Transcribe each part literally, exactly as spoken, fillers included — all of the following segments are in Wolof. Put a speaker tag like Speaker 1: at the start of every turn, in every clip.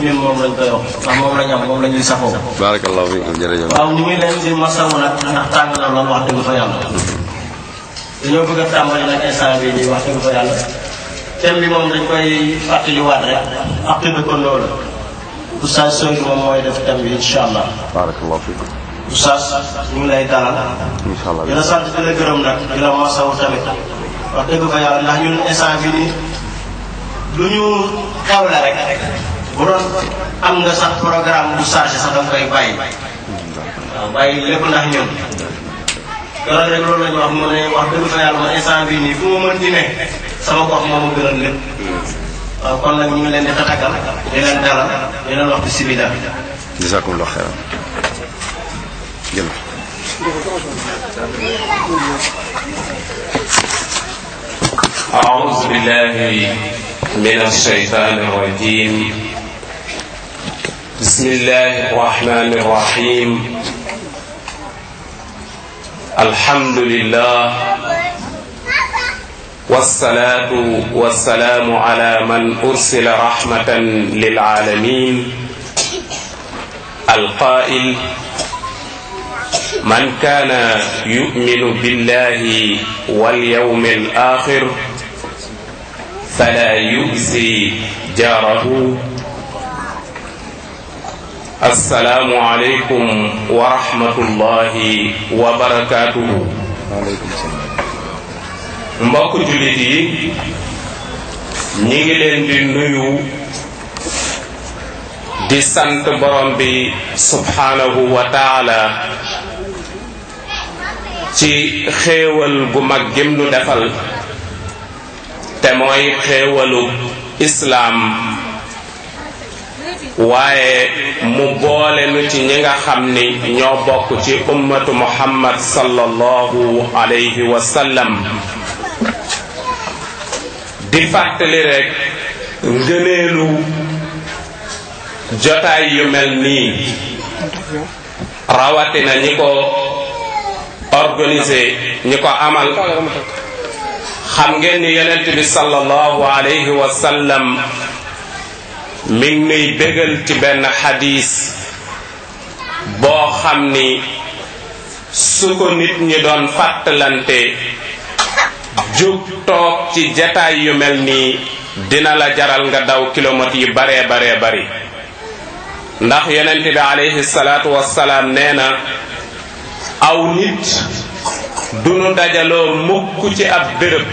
Speaker 1: ñun moom lañ koy wax ndax moom lañ am moom la ñuy safoo.
Speaker 2: barakallahu fiikum jërëjëf.
Speaker 1: waaw ñu ngi leen di masawu nag ndax tàng na lool wax dëgg fa yàlla. dañoo bëgg a tàmbali nag instant bii nii wax dëgg fa yàlla. thème bi moom dañ koy fàttaliwaat rek ak dëkkandoo la. Oustaz Sow moom mooy def thème bi incha allah.
Speaker 2: barakallahu fiikum.
Speaker 1: Oustaz ñu ngi lay dalal.
Speaker 2: incha allah
Speaker 1: di la sant di la gërëm nag di la masawu tamit wax dëgg fa yàlla ndax ñun instant bii nii lu ñu xew la rek. bu doon am nga sax programme bu chargé sax da nga koy bàyyi. waaw bàyyi lépp ndax ñun. keroog rek loolu la ñu wax mu ne wax dëgg fa yàlla ma instant bii nii fu ma mën di ne sama gox moo ma gënal lépp. waaw kon nag ñu ngi leen di tatagal di leen dalal di leen wax bismillah.
Speaker 2: jazakumullahu xayran. jël.
Speaker 3: أعوذ بالله من الشيطان الرجيم بسم الله الرحمن الرحيم الحمد لله والصلاة والسلام على من أرسل رحمة للعالمين القائل من كان يؤمن بالله واليوم الآخر فلا يؤذي جاره. السلام عليكم ورحمة الله وبركاته. mbokk jullit yi ñi ngi leen di nuyu di sant borom bi subhanahu wa taala ci xéewal gu mag gim nu defal te mooy xéewalu islaam waaye mu boole nu ci ñi nga xam ni ñoo bokk ci ummatu muhammad sallallahu alayhi wa sallam di fàttali rek ngëneelu jotaay yu mel nii rawatina ñi ko organisé ñi ko amal xam ngeen ni yonent bi sallallahu alayhi wa sallam mi ngi nuy bégal ci benn xadiis boo xam ni su ko nit ñi doon fàttalante jóg toog ci jataay yu mel nii dina la jaral nga daw kilomètres yu baree baree bari ndax yonent bi alayhi salaatu wassalaam nee na aw nit duñu dajaloo mukk ci ab béréb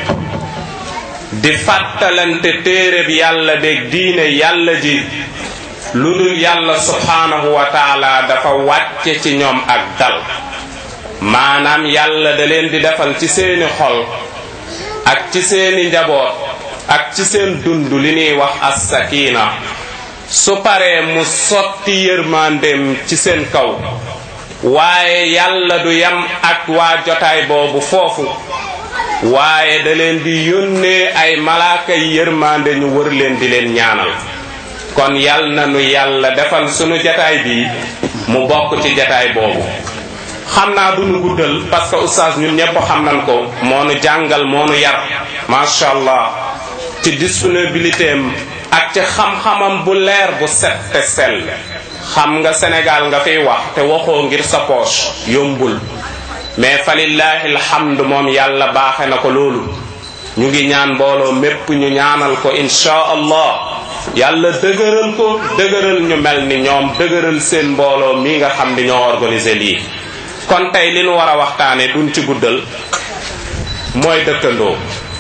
Speaker 3: di fàttalante téereb yàlla beeg diine yàlla ji lu dul yàlla subhaanahu wa taala dafa wàcce ci ñoom ak dal maanaam yàlla da leen di defal ci seeni xol ak ci seeni njaboot ak ci seen dund li ñuy wax as-sakina su paree mu sotti yërmandeem ci seen kaw waaye yàlla du yam ak waa jotaay boobu foofu waaye da leen di yónnee ay malaaka yi yërmande ñu wër leen di leen ñaanal kon yal na nu yàlla defal sunu jotaay bi mu bokk ci jotaay boobu xam naa du nu guddal parce que oustaz ñun ñëpp xam nañ ko moo nu jàngal moo nu yar macha allah ci disponibilité am ak ci xam-xamam bu leer bu set te sell xam nga Sénégal nga fiy wax te waxoo ngir sa poche yombul mais falillahi alhamdu moom yàlla baaxe na ko loolu ñu ngi ñaan mbooloo mépp ñu ñaanal ko insha allah yàlla dëgëral ko dëgëral ñu mel ni ñoom dëgëral seen mbooloo mi nga xam ni ñoo organisé lii kon tey li nu war a waxtaane duñ ci guddal mooy dëkkandoo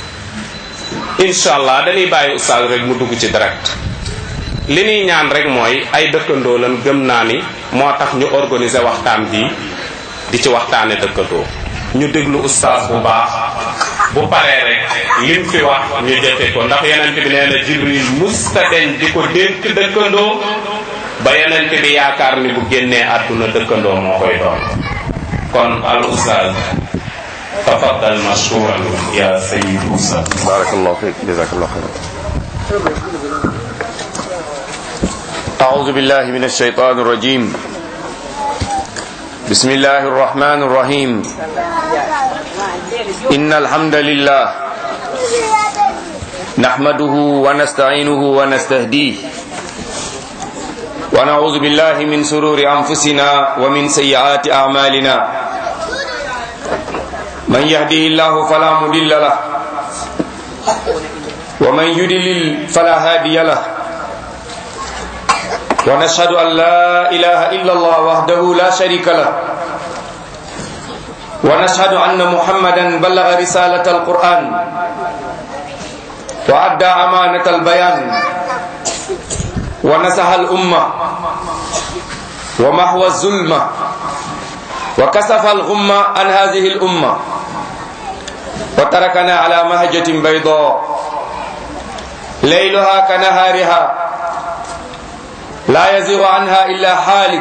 Speaker 3: insha allah dañuy bàyyi oustaz rek mu dugg ci direct li ñuy ñaan rek mooy ay dëkkandoo lan gëm naa ni moo tax ñu organiser waxtaan bi di ci waxtaane dëkkandoo ñu déglu oustaz bu baax bu paree rek lim fi wax ñu jëfe ko ndax yonent bi nee na jibril musta deñ di ko dénk dëkkandoo ba yonent bi yaakaar ni bu génnee àdduna dëkkandoo moo koy doon kon al oustaz tafaddal mashkuran ya sayyid oustaz
Speaker 2: barakallahu fiik jazakallahu khairan.
Speaker 4: أعوذ بالله من الشيطان الرجيم بسم الله الرحمن الرحيم إن الحمد لله نحمده ونستعينه ونستهديه ونعوذ بالله من شرور أنفسنا ومن سيئات أعمالنا من يهده الله فلا مضل له ومن يضلل فلا هادي له ونشهد أن لا إله إلا الله وحده لا شريك له ونشهد أن محمدا بلغ رسالة القرآن وأدى أمانة البيان ونصح الأمة ومحو الظلمة وكشف الغمة عن هذه الأمة وتركنا على مهجة بيضاء ليلها كنهارها لا يزيغ عنها إلا حالك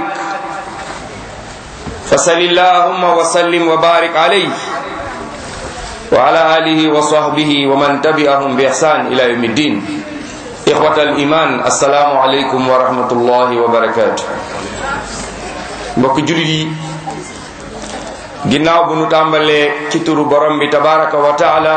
Speaker 4: فصل اللهم وسلم وبارك عليه وعلى آله وصحبه ومن تبعهم بإحسان إلى يوم الدين. إخوة الإيمان السلام عليكم ورحمة الله وبركاته. mbokk jullit yi ginnaaw bu nu tàmbalee ci turu borom bi tabaraka wa taala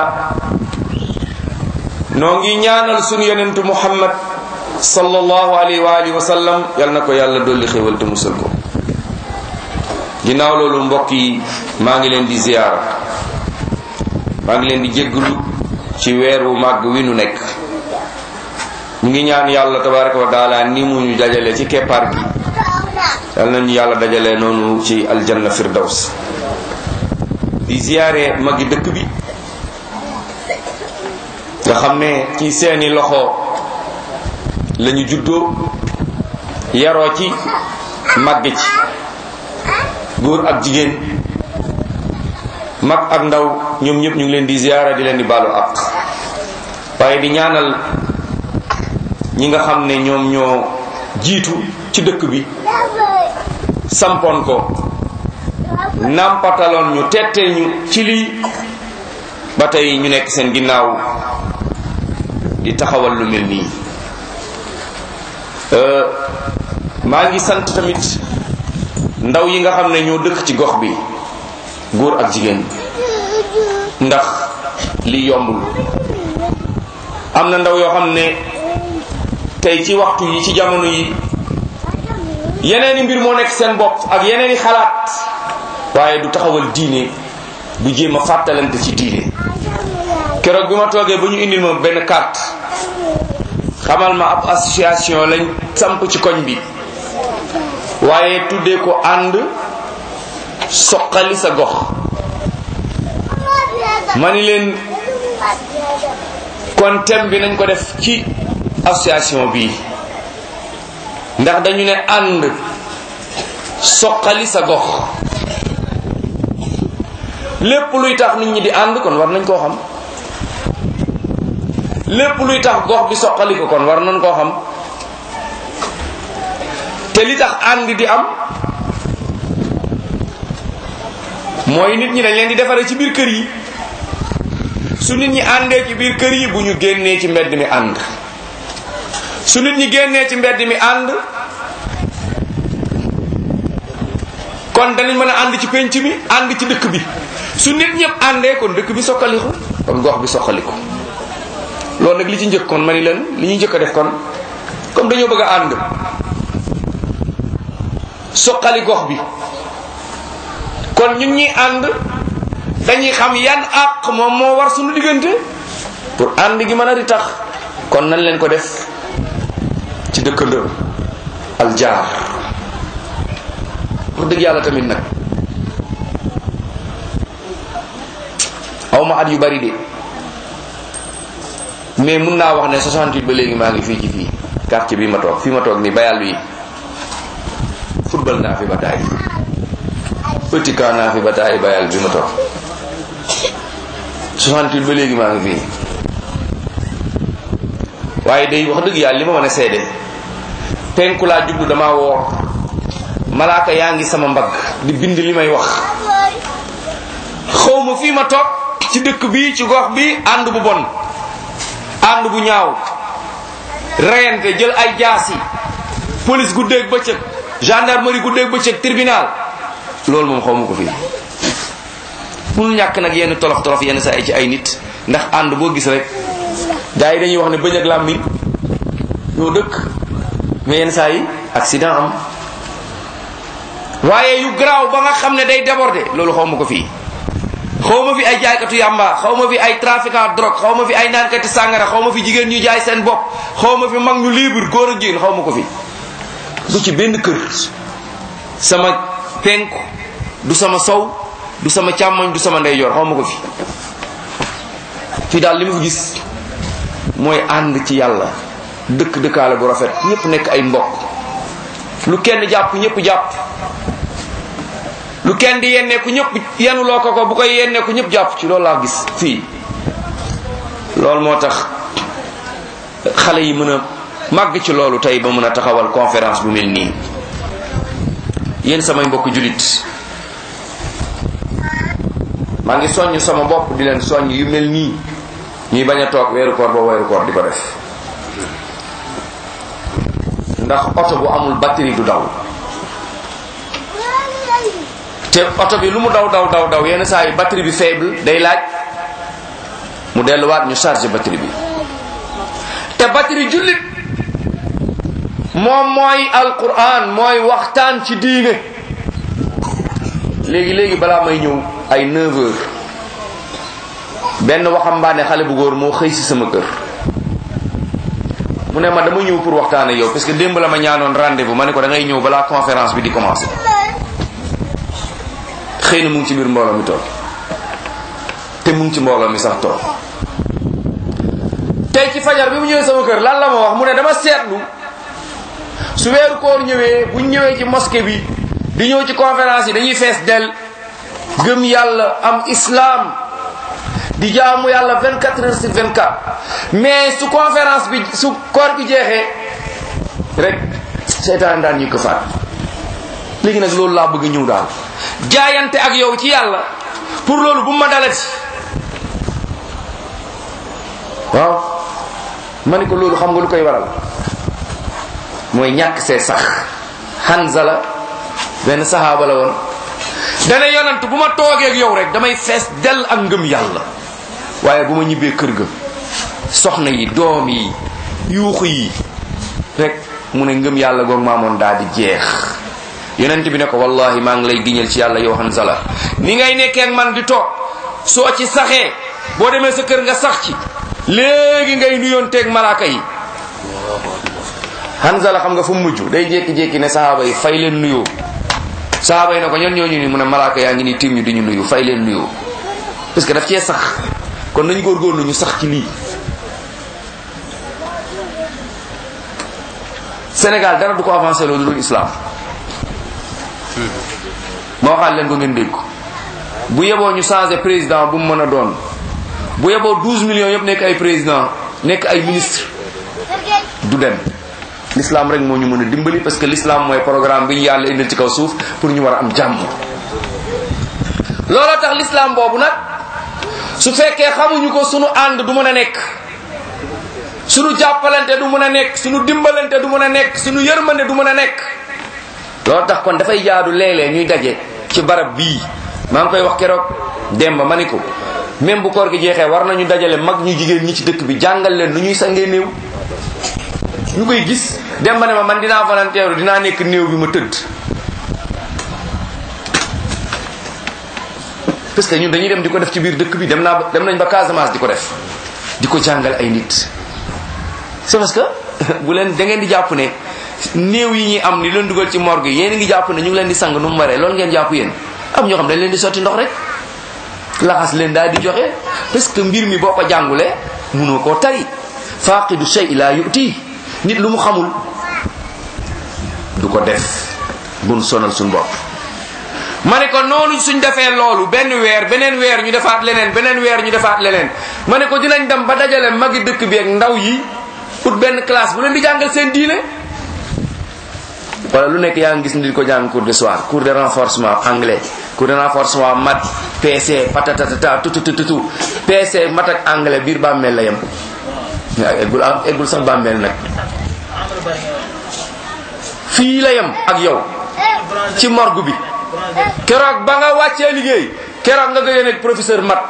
Speaker 4: noo ngi ñaanal sunu yonentu Muhammad sallallahu alayhi wa alihi wa sallam yal na ko yàlla dolli xéwal te musal ko. ginnaaw loolu mbokk yi maa ngi leen di ziyaara maa ngi leen di jégglu ci weer wu màgg wi nu nekk. ñu ngi ñaan yàlla tabaraka wa taala ni mu ñu dajale ci keppaar gi yal nañu yàlla dajale noonu ci aljanna firdaws. di ziyaare magi dëkk bi nga xam ne ci seeni loxo lañu juddoo yaroo ci màgg ci góor ak jigéen mag ak ndaw ñoom ñëpp ñu ngi leen di ziyaara di leen di baalu ak waaye di ñaanal ñi nga xam ne ñoom ñoo jiitu ci dëkk bi sampoon ko nampataloon ñu tette ñu ci lii ba tey ñu nekk seen ginnaaw di taxawal lu mel nii. maa ngi sant tamit ndaw yi nga xam ne ñoo dëkk ci gox bi góor ak jigéen ndax li yombul. am na ndaw yoo xam ne tey ci waxtu yi ci jamono yi yeneeni mbir moo nekk seen bopp ak yeneeni xalaat waaye du taxawal diine du jéem a fàttalante ci diine. keroog bi ma toogee ba ñu indil ma benn carte xamal ma ab association lañ samp ci koñ bi waaye tuddee ko ànd soqali sa gox. ma ni leen kon thème bi nañ ko def ci association bi ndax dañu ne ànd soqali sa gox. lépp luy tax nit ñi di ànd kon war nañ koo xam, lépp luy tax gox bi soqali ko kon war nañ koo xam. te li tax ànd di am mooy nit ñi dañ leen di defaree ci biir kër yi. su nit ñi àndee ci biir kër yi bu ñu génnee ci mbedd mi ànd, su nit ñi génnee ci mbedd mi ànd kon danañ mën a ànd ci penc mi ànd ci dëkk bi. su nit ñëpp àndee kon dëkk bi soqaliku kon gox bi soqaliku. loolu nag li ci njëkk kon ma ni leen li ñuy njëkk a def kon comme dañoo bëgg a ànd soqali gox bi kon ñun ñuy ànd dañuy xam yan àq moom moo war suñu diggante pour ànd gi mën a di tax. kon nañ leen ko def ci dëkkandoo aljaar. wax dëgg yàlla tamit nag aw ma at yu bari de mais mun naa wax ne soixante-huit ba léegi maa ngi fii ci fii quartier bi ma toog fii ma toog nii bayal wi football naa fi ba taay petit camp naa fi ba taay bayal bi ma toog soixante-huit ba léegi maa ngi fii. waaye day wax dëgg yàlla li ma mën a seede penku laa jublu damaa woor malaaka yaa ngi sama mbagg di bind li may wax. xawma fii ma toog ci dëkk bi ci gox bi ànd bu bon, ànd bu ñaaw, reyante, jël ay jaasi, police guddeeg bëccëg, gendarmerie guddeeg bëccëg, tribunal, loolu moom xawma ko fii. mënul ñàkk nag yenn tolof tolof yenn saa yi ci ay nit, ndax ànd boo gis rek gars yi dañuy wax ne bëñ ak làmmiñ ñoo dëkk, mais yenn saa yi accident am waaye yu garaaw ba nga xam ne day déborder loolu xaw ma ko fii xaw ma fi ay jaaykatu yàmba xaw ma fi ay trafiquant drogue xaw ma fi ay naankati sàngara xaw ma fi jigéen ñu jaay seen bopp xaw ma fi mag ñu libre góor ak jigéen xaw ma ko fi du ci benn kër sama penku du sama sow du sama càmmoñ du sama ndeyjoor xaw ma ko fi fii daal li ma fi gis mooy ànd ci yàlla dëkk dëkkaale bu rafet ñëpp nekk ay mbokk lu kenn jàpp ñëpp jàpp lu kenn di yenneeku ñëpp yenuloo ko ko bu koy yenneeku ñëpp jàpp ci loolu laa gis fii loolu moo tax xale yi mën a màgg ci loolu tey ba mën a taxawal conférence bu mel nii yéen samay mbokk julit maa ngi soññ sama bopp di leen soññ yu mel nii ñuy bañ a toog weeru koor ba weeru koor di ko def ndax oto bu amul batterie du daw te oto bi lu mu daw daw daw daw yenn saa yi batterie bi faible day laaj mu delluwaat ñu chargé batterie bi te batterie jullit moom mooy alquran mooy waxtaan ci diine léegi léegi balaa may ñëw ay neuf heures benn waxambaane xale bu góor moo xëy si sama kër mu ne ma dama ñëw pour waxtaan ak yow parce que démb la ma ñaanoon rendez-vous ma ne ko da ngay ñëw balaa conférence bi di commencer xëy na mu ngi ci biir mbooloo mi toog te mu ngi ci mbooloo mi sax toog tey ci fajar bi mu ñëwee sama kër lan la ma wax mu ne dama seetlu su weeru koor ñëwee bu ñu ñëwee ci mosquée bi di ñëw ci conférence yi dañuy fees del gëm yàlla am islam di jaamu yàlla vingt-quatre heures sur vingt-quatre mais su conférence bi su koor gi jeexee rek seytaan daan ñu ko faat léegi nag loolu laa bëgg ñëw daal jaayante ak yow ci yàlla pour loolu bu ma dalati waaw ma ne ko loolu xam nga lu koy waral mooy ñàkk see sax Hanzala benn sahaaba la woon dana yonant bu ma toogee ak yow rek damay fees dell ak ngëm yàlla waaye bu ma ñibbee kër ga soxna yi doom yi yuuxu yi rek mu ne ngëm yàlla goog maamoon daal di jeex yonent bi ne ko wallahi maa ngi lay giñal ci yàlla yow Hanzala ni ngay nekkee ak man di toog soo ci saxee boo demee sa kër nga sax ci léegi ngay nuyoon teeg malaaka yi Hanzala xam nga fu mu mujj day jékki-jékki ne sahaaba yi fay leen nuyoo sahaaba yi ne ko ñan ñooñu ni mu ne malaaka yaa ngi ni tiim ñu di ñu nuyu fay leen nuyoo parce que daf cee sax kon nañu góorgóorlu ñu sax ci lii Sénégal dara du ko avancé loolu dul islam ma waxaat leen ko ngeen dégg ko bu yeboo ñu changé président bu mu mën a doon bu yeboo douze millions yëpp nekk ay président nekk ay ministre du dem l'islam rek moo ñu mën a dimbali parce que l'islam mooy programme bi ñu yàlla indil ci kaw suuf pour ñu war a am jàmm looloo tax l'islam boobu nag su fekkee xamuñu ko sunu ànd du mën a nekk sunu jàppalante du mën a nekk sunu dimbalante du mën a nekk sunu yërmande du mën a nekk loolu tax kon dafay jaadu léeg-léeg ñuy daje ci barab bii maa ngi koy wax keroog Demba ma ni ko même bu koor gi jeexee war nañu dajale mag ñu jigéen ñi ci dëkk bi jàngal leen nu ñuy sangee néew ñu koy gis Demba ne ma man dinaa volontaire dinaa nekk néew bi ma tëdd parce que ñun dañuy dem di ko def ci biir dëkk bi dem naa dem nañ ba Casamance di ko def di ko jàngal ay nit c'est parce que bu leen da ngeen di jàpp ne néew yi ñuy am ni leen dugal ci morgue yi yéen a ngi jàpp ne ñu ngi leen di sang nu mu waree loolu ngeen jàpp yéen am ñoo xam dañ leen di sotti ndox rek laxas leen daal di joxe parce que mbir mi boo ko jàngulee mënoo koo tari faaqidu shay la yu'ti nit lu mu xamul du ko def bun sonal suñ bopp ma ne ko noonu suñ defee loolu benn weer beneen weer ñu defaat leneen beneen weer ñu defaat leneen ma ne ko dinañ dem ba dajale magi dëkk bi ak ndaw yi pour benn classe bu leen di jàngal seen diine wala lu nekk yaa ngi gis ni di ko jàng cours de soir cours de renforcement anglais cours de renforcement maths P C patatatata tututututu P C mat ak anglais biir bàmmeel la yem eggul eggul sax bàmmeel nag fii la yem ak yow ci morgue bi keroog ba nga wàccee liggéey keroog nga gëjee nekk professeur mat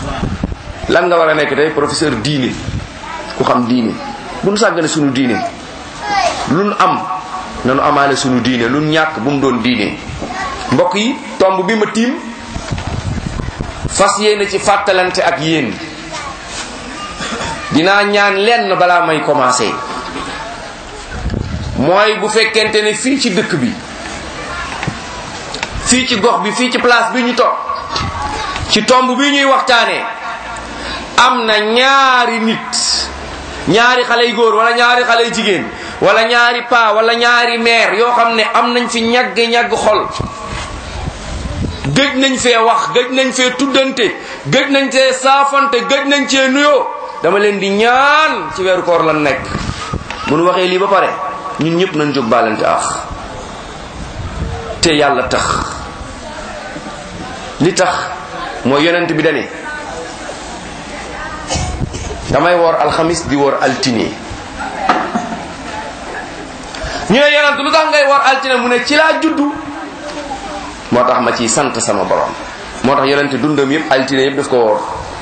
Speaker 4: lan nga war a nekk tey professeur diine ku xam diine bu nu sàggane sunu diine luñ am nanu amaale sunu diine luñ ñàkk bu mu doon diine. mbokk yi tomb bi ma tiim fas yéene ci fàttalante ak yéen dinaa ñaan lenn balaa may commencer mooy bu fekkente ne fii ci dëkk bi fii ci gox bi fii ci place bi ñu toog ci tomb bi ñuy waxtaanee am na ñaari nit ñaari xale yu góor wala ñaari xale yu jigéen wala ñaari paa wala ñaari meer yoo xam ne am nañ fi ñagg ñagg xol gëj nañ fee wax gëj nañ fee tuddante gëj nañ fee saafante gëj nañ cee nuyoo dama leen di ñaan ci weeru koor lan nekk bu nu waxee lii ba pare ñun ñëpp nañ jóg baalante ax te yàlla tax li tax mooy yonent bi dane damay woor alxamis di woor altine ñu ne yonent lu tax ngay woor altine mu ne ci laa juddu moo tax ma ciy sant sama borom moo tax yonent dundam yëpp altine yëpp daf ko woor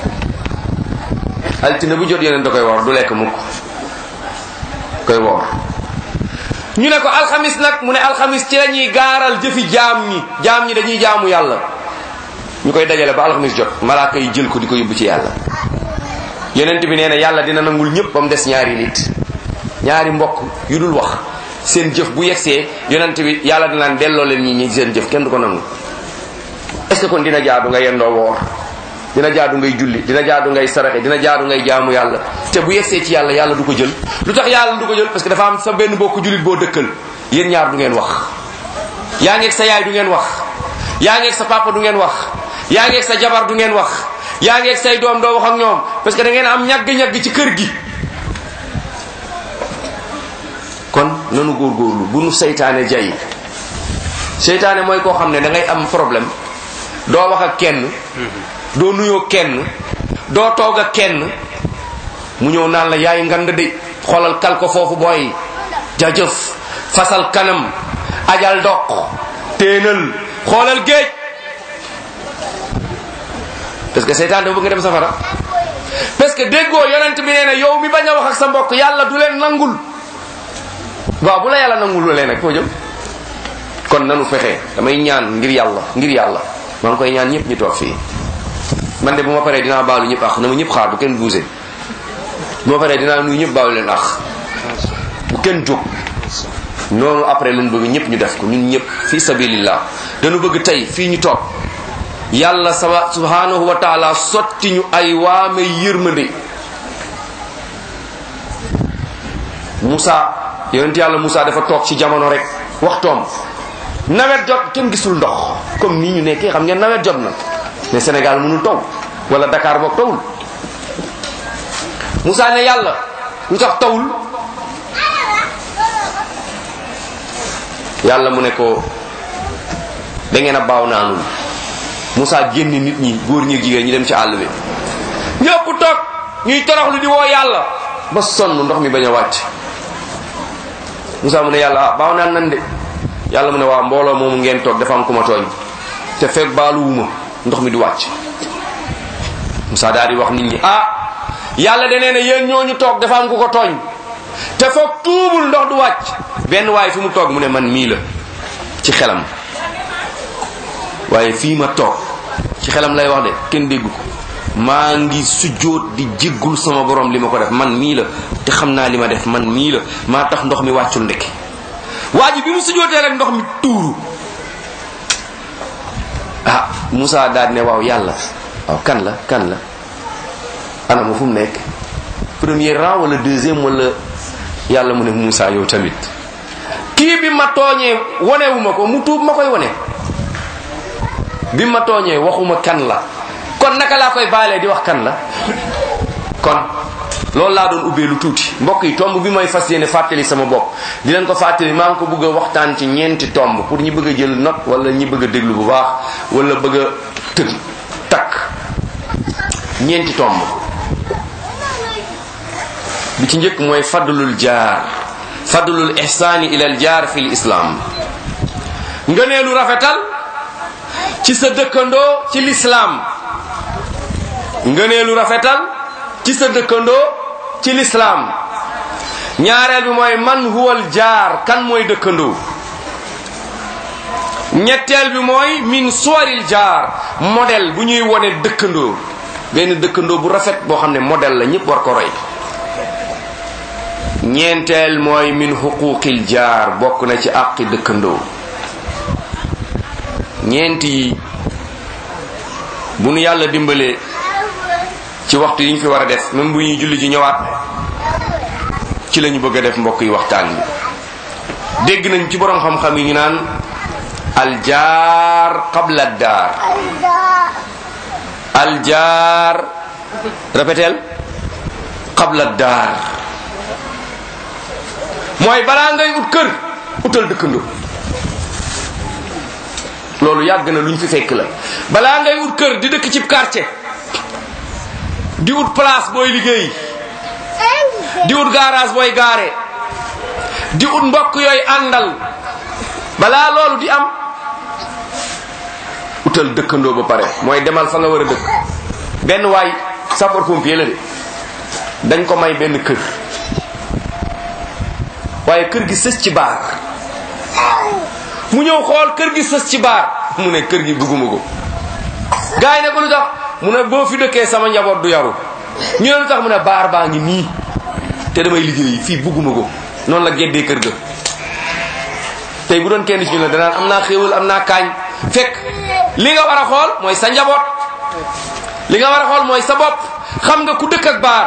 Speaker 4: altine bu jot yonent da koy woor du lekk mukk koy woor ñu ne ko alxamis nag mu ne alxamis ci la ñuy gaaral jëfi jaam ñi jaam ñi dañuy jaamu yàlla ñu koy dajale ba alxamis jot malaaka yi jël ko di ko yóbbu ci yàlla yonent bi nee na yàlla dina nangul ñëpp ba mu des ñaari nit ñaari mbokk yu dul wax seen jëf bu yegsee yonent bi yàlla dinaan delloo leen ñi ñi seen jëf kenn du ko nangu. est-ce que kon dina jaadu nga yendoo woor dina jaadu ngay julli dina jaadu ngay saraxe dina jaadu ngay jaamu yàlla te bu yegsee ci yàlla yàlla du ko jël lu tax yàlla du ko jël parce que dafa am sa benn bokku jullit boo dëkkal yéen ñaar du ngeen wax yaa ngeeg sa yaay du ngeen wax yaa ngeeg sa papa du ngeen wax yaa ngeeg sa jabar du ngeen wax yaa ngeeg say doom doo wax ak ñoom parce que da ngeen am ñagg-ñagg ci kër gi. kon nanu góorgóorlu bu nu seytaane jay seytaane mooy koo xam ne da ngay am problème doo wax ak kenn doo nuyoo kenn doo toog ak kenn mu ñëw naan la yaay ngand de xoolal kal ko foofu booy jajëf fasal kanam ajal doq téenal xoolal géej parce que seytaan dafa bëgg nga dem safara parce que déggoo yonent bi nee na yow mi bañ a wax ak sa mbokk yàlla du leen nangul waaw bu la yàlla nangul leen nag foo jëm kon nanu fexe damay ñaan ngir yàlla ngir yàlla maa ngi koy ñaan ñëpp ñu toog fii man de bu ma paree dinaa baalu ñëpp ax na ma ñëpp xaar bu kenn bougé bu ma paree dinaa nuyu ñëpp baalu leen ax bu kenn jóg noonu après lañ bëgg ñëpp ñu def ko ñun ñëpp fi sabilillah dañu bëgg tey fii ñu toog yàlla sama subhanahu wa taala sotti ñu ay waame yërmande Moussa yonent yàlla Moussa dafa toog ci jamono rek waxtoom nawet jot kenn gisul ndox comme nii ñu nekkee xam ngeen nawet jot na mais Sénégal mënul taw wala Dakar boog tawul Moussa ne yàlla lu tax tawul yàlla mu ne ko da ngeen a baaw naanul Moussa génn nit ñi góor ñi jigéen ñi dem ci àll bi ñëpp toog ñuy toroxlu di woo yàlla ba sonn ndox mi bañ a wàcc Moussa mu ne yàlla ah baaw naan nan de yàlla mu ne waa mbooloo moomu ngeen toog dafa am ku ma tooñ te fekk baaluwuma ndox mi du wàcc Moussa daal di wax nit ñi ah yàlla de nee na yéen ñooñu toog dafa am ku ko tooñ te foog tuubul ndox du wàcc benn waaye fi mu toog mu ne man mii la ci xelam waaye fii ma toog ci xelam lay wax de kenn déggu ko maa ngi sujjóot di jéggul sama borom li ma ko def man mii la te xam naa li ma def man mii la maa tax ndox mi wàccul ndekki waa ji bi mu sujjóotee rek ndox mi tuuru ah Moussa daal ne waaw yàlla waaw kan la kan la ana ma fu mu nekk premier rang wala deuxième wala yàlla mu ne Moussa yow tamit kii bi ma tooñee wonewuma ko mu tuub ma koy wone bi ma tooñee waxuma kan la kon naka laa koy baalee di wax kan la kon loolu laa doon ubbee lu tuuti mbokk yi tomb bi may fas yéene fàttali sama bopp di leen ko fàttali maa ngi ko bëgg a waxtaan ci ñeenti tomb pour ñi bëgg a jël note wala ñi bëgg a déglu bu baax wala bëgg a tëg takk ñeenti tomb bi ci njëkk mooy fadlul jaar fadlul ihsaani ilal jaar fil islam ngëneelu rafetal ci sa dëkkandoo ci l'islam ngëneelu rafetal ci sa dëkkandoo ci l'islam ñaareel bi mooy man huwal jaar, kan mooy dëkkandoo. ñetteel bi mooy min suwaril jaar, modèle bu ñuy wone dëkkandoo, benn dëkkandoo bu rafet boo xam ne modèle la ñëpp war ko roy. ñeenteel mooy min xuquqil jaar, bokk na ci àqi dëkkandoo. ñeent yi bu nu yàlla dimbalee ci waxtu yi ñu fi war a def, même bu ñuy julli ci ñëwaat ci la ñu bëgg a def mbokk yi waxtaan bi. dégg nañ ci borom xam-xam yi ñu naan aljaar qabla daar, aljaar répétel qabla daar, mooy balaa ngay ut kër utal dëkkandoo. loolu yàgg na lu ñu fi fekk la. balaa ngay ut kër di dëkk ci quartier, di ut place booy liggéey, di ut garage booy gaare, di ut mbokk yooyu àndal, balaa loolu di am utal dëkkandoo ba pare. mooy demal fa nga war a dëkk. benn waay sapeur pompier la de, dañ ko may benn kër, waaye kër gi sës ci baar. mu ñëw xool kër gi sës ci baar, mu ne kër gi bugguma ko. gars yi ne ko lu tax, mu ne boo fi dëkkee sama njaboot du yaru. ñu ne lu tax, mu ne baar baa ngi nii te damay liggéey fii bugguma ko. noonu la geddee kër ga. tey bu doon kenn ci ñu la danaan am naa xéewal, am naa kaañ. fekk li nga war a xool mooy sa njaboot, li nga war a xool mooy sa bopp. xam nga ku dëkk ak baar,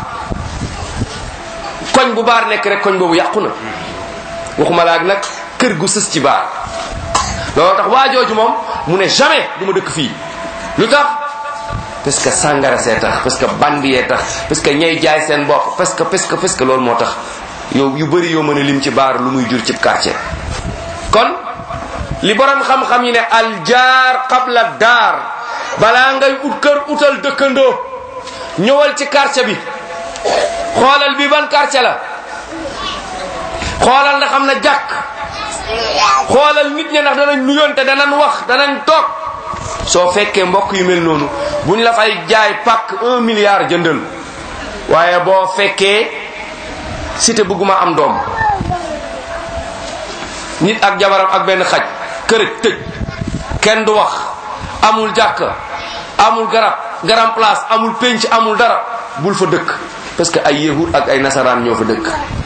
Speaker 4: koñ bu baar nekk rek koñ boobu yàqu na, waxuma la ak nag kër gu sës ci baar. loolu tax waa jooju moom mu ne jamais du ma dëkk fii. lu tax? parce que sàngara see tax, parce que bandiyee tax, parce que ñay jaay seen bopp, parce que parce que parce que loolu moo tax yow yu bëri yoo mën a lim ci baar lu muy jur ci quartier. kon li borom xam-xam yi ne aljaar qabla daar, balaa ngay ut kër utal dëkkandoo. ñëwal ci quartier bi, xoolal bi ban quartier la, xoolal ndax am na jàkk, xoolal nit ñi ndax danañ nuyonte, danañ wax, danañ toog. soo fekkee mbokk yu mel noonu buñ la fay jaay pàkk un milliard jëndal. waaye boo fekkee cité bëgguma am doom, nit ak jabaram ak benn xaj, kër tëj, kenn du wax, amul jàkk, amul garab, garam place, amul penc, amul dara, bul fa dëkk. parce que ay yahud ak ay nasaraan ñoo fa dëkk.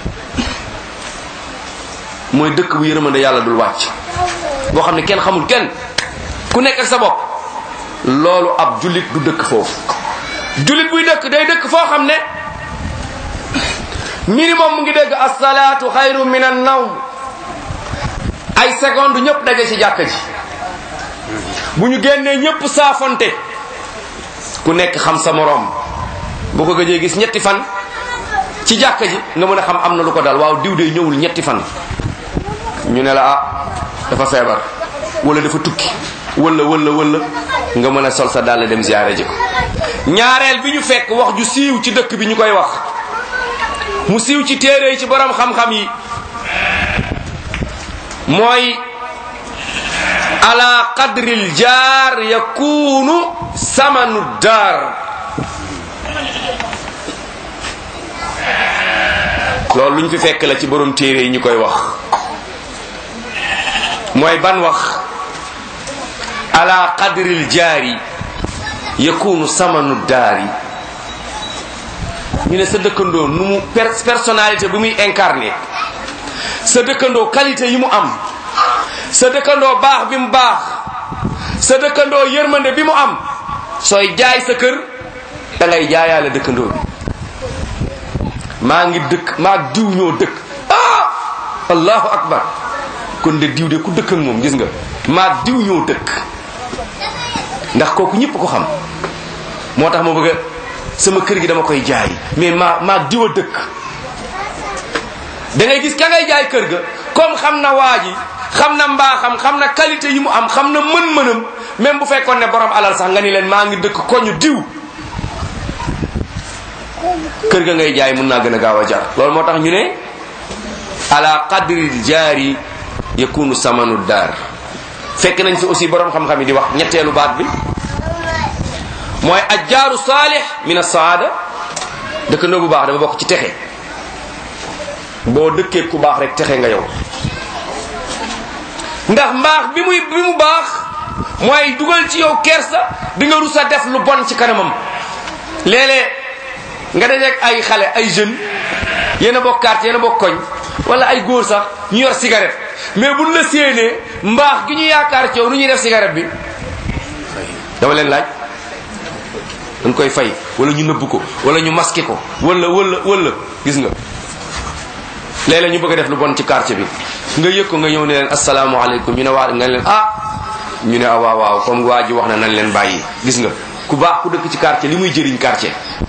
Speaker 4: mooy dëkk bu yërmande yàlla dul wàcc, boo xam ne kenn xamul kenn, ku nekk ak sa bopp. loolu ab jullit du dëkk foofu. jullit buy dëkk day dëkk foo xam ne minimum mu ngi dégg as-salaatu xayru min an-nawm. ay seconde ñëpp daje ci jàkka ji, bu ñu génnee ñëpp saafonte, ku nekk xam sa moroom. boo ko gëjee gis ñetti fan ci jàkka ji nga mën a xam am na lu ko dal. waaw diw de ñëwul ñetti fan, ñu ne la ah dafa feebar wala dafa tukki wala wala wala nga mën a sol sa dàll dem ziyaare ji ko. ñaareel bi ñu fekk wax ju siiw ci dëkk bi ñu koy wax, mu siiw ci téere yi ci borom xam-xam yi, mooy ala qadril jaar yakunu samanu daar. loolu lu ñu fi fekk la ci borom téere yi ñu koy wax. mooy ban wax? ala qadril jaari yakunu samanu daari. ñu ne sa dëkkandoo nu mu personnalité bu muy incarné, sa dëkkandoo qualité yi mu am, sa dëkkandoo baax bi mu baax, sa dëkkandoo yërmande bi mu am, sooy jaay sa kër da ngay jaayaale dëkkandoo bi. maa ngi dëkk maa diw ñoo dëkk, ah allahu akbar, kon de diw de ku dëkk ak moom gis nga maa diw ñoo dëkk. ndax kooku ñëpp ko xam, moo tax ma bëgg a sama kër gi dama koy jaay, mais maa maa diw a dëkk. da ngay gis ka ngay jaay kër ga comme xam na waa ji, xam na mbaaxam, xam na qualité yi mu am, xam na mën-mënam, même bu fekkoon ne borom alal sax nga ni leen maa ngi dëkk koñu diw, kër ga ngay jaay mun naa gën a gaaw a jar. loolu moo tax ñu ne ala qadril jaari yakunu samanu daar. fekk nañ fi aussi borom xam-xam yi di wax ñetteelu baat bi, mooy ajjaaru saalih min as-saada. dëkkandoo bu baax dafa bokk ci texe. boo dëkkee ku baax rek texe nga yow. ndax mbaax bi muy bi mu baax mooy dugal ci yow kersa di nga rus a def lu bon ci kanamam. léeg-léeg nga dajeek ay xale ay jeunes yéen a bokk quartier yéen a bokk koñ wala ay góor sax ñu yor cigarette mais buñ la séenee mbaax gi ñu yaakaar ci yow nu ñuy def cigarette bi dama leen laaj dañ koy fay wala ñu nëbb ko wala ñu masqué ko wala wala wala gis nga léeg-léeg ñu bëgg a def lu bon ci quartier bi nga yëg ko nga ñëw ne leen asalaamaaleykum ñu ne waa nga leen ah ñu ne ah waaw waaw comme waa ji wax na nañ leen bàyyi. gis nga ku baax ku dëkk ci quartier li muy jëriñ quartier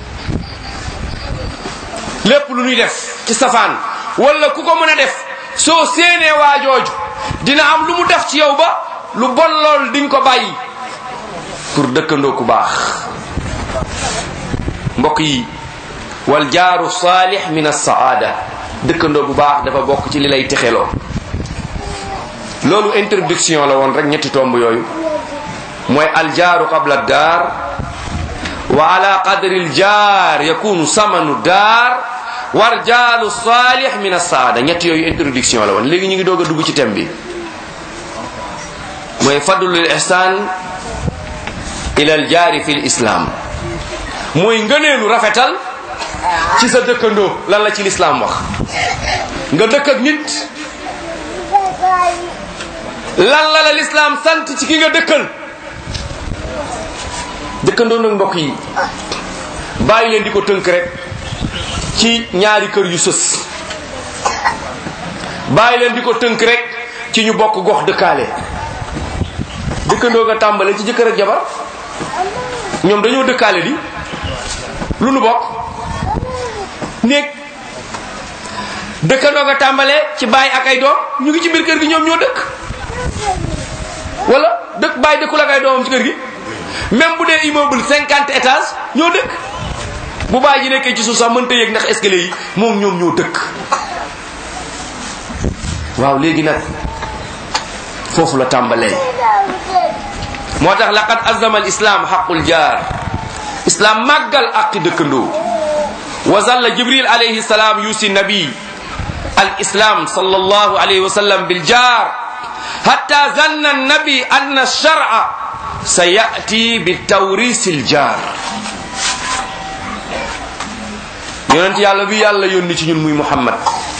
Speaker 4: lépp lu ñuy def ci safaan wala ku ko mën a def soo séenee waa jooju dina am lu mu def ci yow ba lu bon lool diñ ko bàyyi pour dëkkandoo ku baax. mbokk yi wal jaaru saalih min as-saada dëkkandoo bu baax dafa bokk ci li lay texeloo. loolu introduction la woon rek ñetti tomb yooyu mooy aljaaru qabla daar wa ala qadri aljaar yakunu samanu daar war jaalu saalih min as-saada ñetti yooyu introduction la woon. léegi ñu ngi doog a dugg ci thème bi mooy fadlul ihsaan ila aljaari fi l'islam mooy ngëneelu rafetal ci sa dëkkandoo. lan la ci l'islam wax? nga dëkk ak nit lan la la l'islam sant ci ki nga dëkkal. dëkkandoo nag mbokk yi bàyyi leen di ko tënk rek ci ñaari kër yu sës, bàyyi leen di ko tënk rek ci ñu bokk gox dëkkaale. dëkkandoo nga tàmbale ci jëkkër ak jabar, ñoom dañoo dëkkaale di lu nu bokk néeg. dëkkandoo nga tàmbale ci baay ak ay doom, ñu ngi ci biir kër gi ñoom ñoo dëkk. wala dëkk baay dëkkul ak ay doomam ci kër gi, même bu dee immeuble cinquante étages ñoo dëkk. bu baay ji nekkee ci suuf sax mënta yéeg ndax escalier yi moom ñoom ñoo dëkk. waaw léegi nag foofu la tàmbalee. moo tax laqad azama al islam xaqul jaar. islam màggal aqi dëkkandoo. wa zalla jibril alayhi salaam yusi nabi al islam sallallahu alayhi wa sallam bil jaar hatta zanna nabi anna shar'a sayati bi tawrisil jaar. yonent yàlla bi yàlla yónni ci ñun muy Muhammad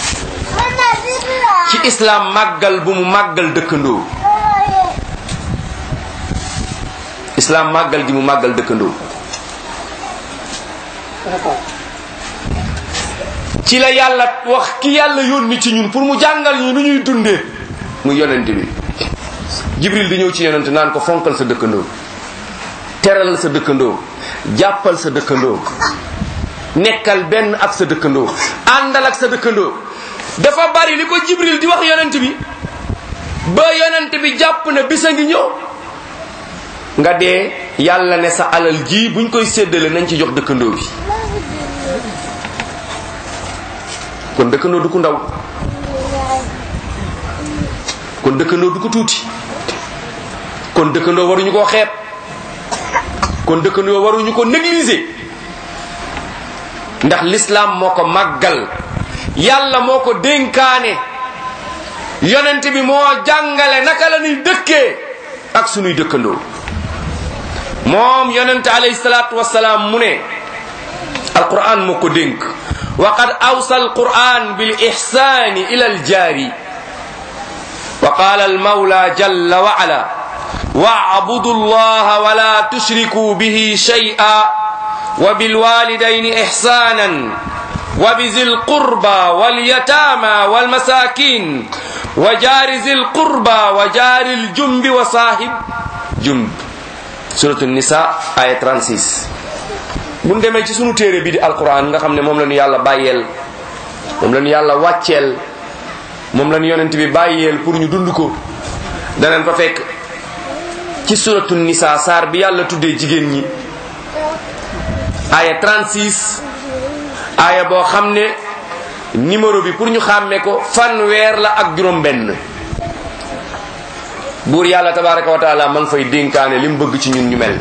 Speaker 4: ci islam màggal bu mu màggal dëkkandoo. islam màggal gi mu màggal dëkkandoo ci la yàlla wax ki yàlla yónni ci ñun pour mu jàngal ñu nu ñuy dundee muy yonent bi. Jibril di ñëw ci yonent naan ko fonkal sa dëkkandoo, teralal sa dëkkandoo, jàppal sa dëkkandoo, nekkal benn ak sa dëkkandoo, àndal ak sa dëkkandoo. dafa bari li ko Jibril di wax yonent bi ba yonent bi jàpp na bisa ngi ñëw nga dee yàlla ne sa alal ji buñ koy séddale nañ ci jox dëkkandoo bi. kon dëkkandoo du ko ndaw, kon dëkkandoo du ko tuuti, kon dëkkandoo waruñu koo xeeb, kon dëkkandoo waruñu ko négliger. ndax l'islam moo ko màggal, yàlla moo ko dénkaane, yonent bi moo jàngale naka la ñuy dëkkee ak sunuy dëkkandoo. moom yonent alayhi salaatu wassalaam mu ne alquran moo ko dénk wa qad awsa alquran bil ihsani ila aljaari wa qala almawla jalla wa ala wa'budu allaha wa la tushriku bihi shay'a wa bil walidayni ihsanan wa bizil qurba wal yatama wal masakin wa jari zil qurba wa jari al jumbi wa sahib jumb. suratul nisa aya trente-six. bu ñu demee ci sunu téere bi di alquran nga xam ne moom la ñu yàlla bàyyeel, moom la ñu yàlla wàcceel, moom la ñu yonent bi bàyyeel pour ñu dund ko, danañ fa fekk ci suratul nisa saar bi yàlla tuddee jigéen ñi aya trente-six, aya boo xam ne numéro bi pour ñu xàmmee ko fanweer la ak juróom benn. buur yàlla tabaraka wa taala ma ngi fay dénkaane li mu bëgg ci ñun ñu mel.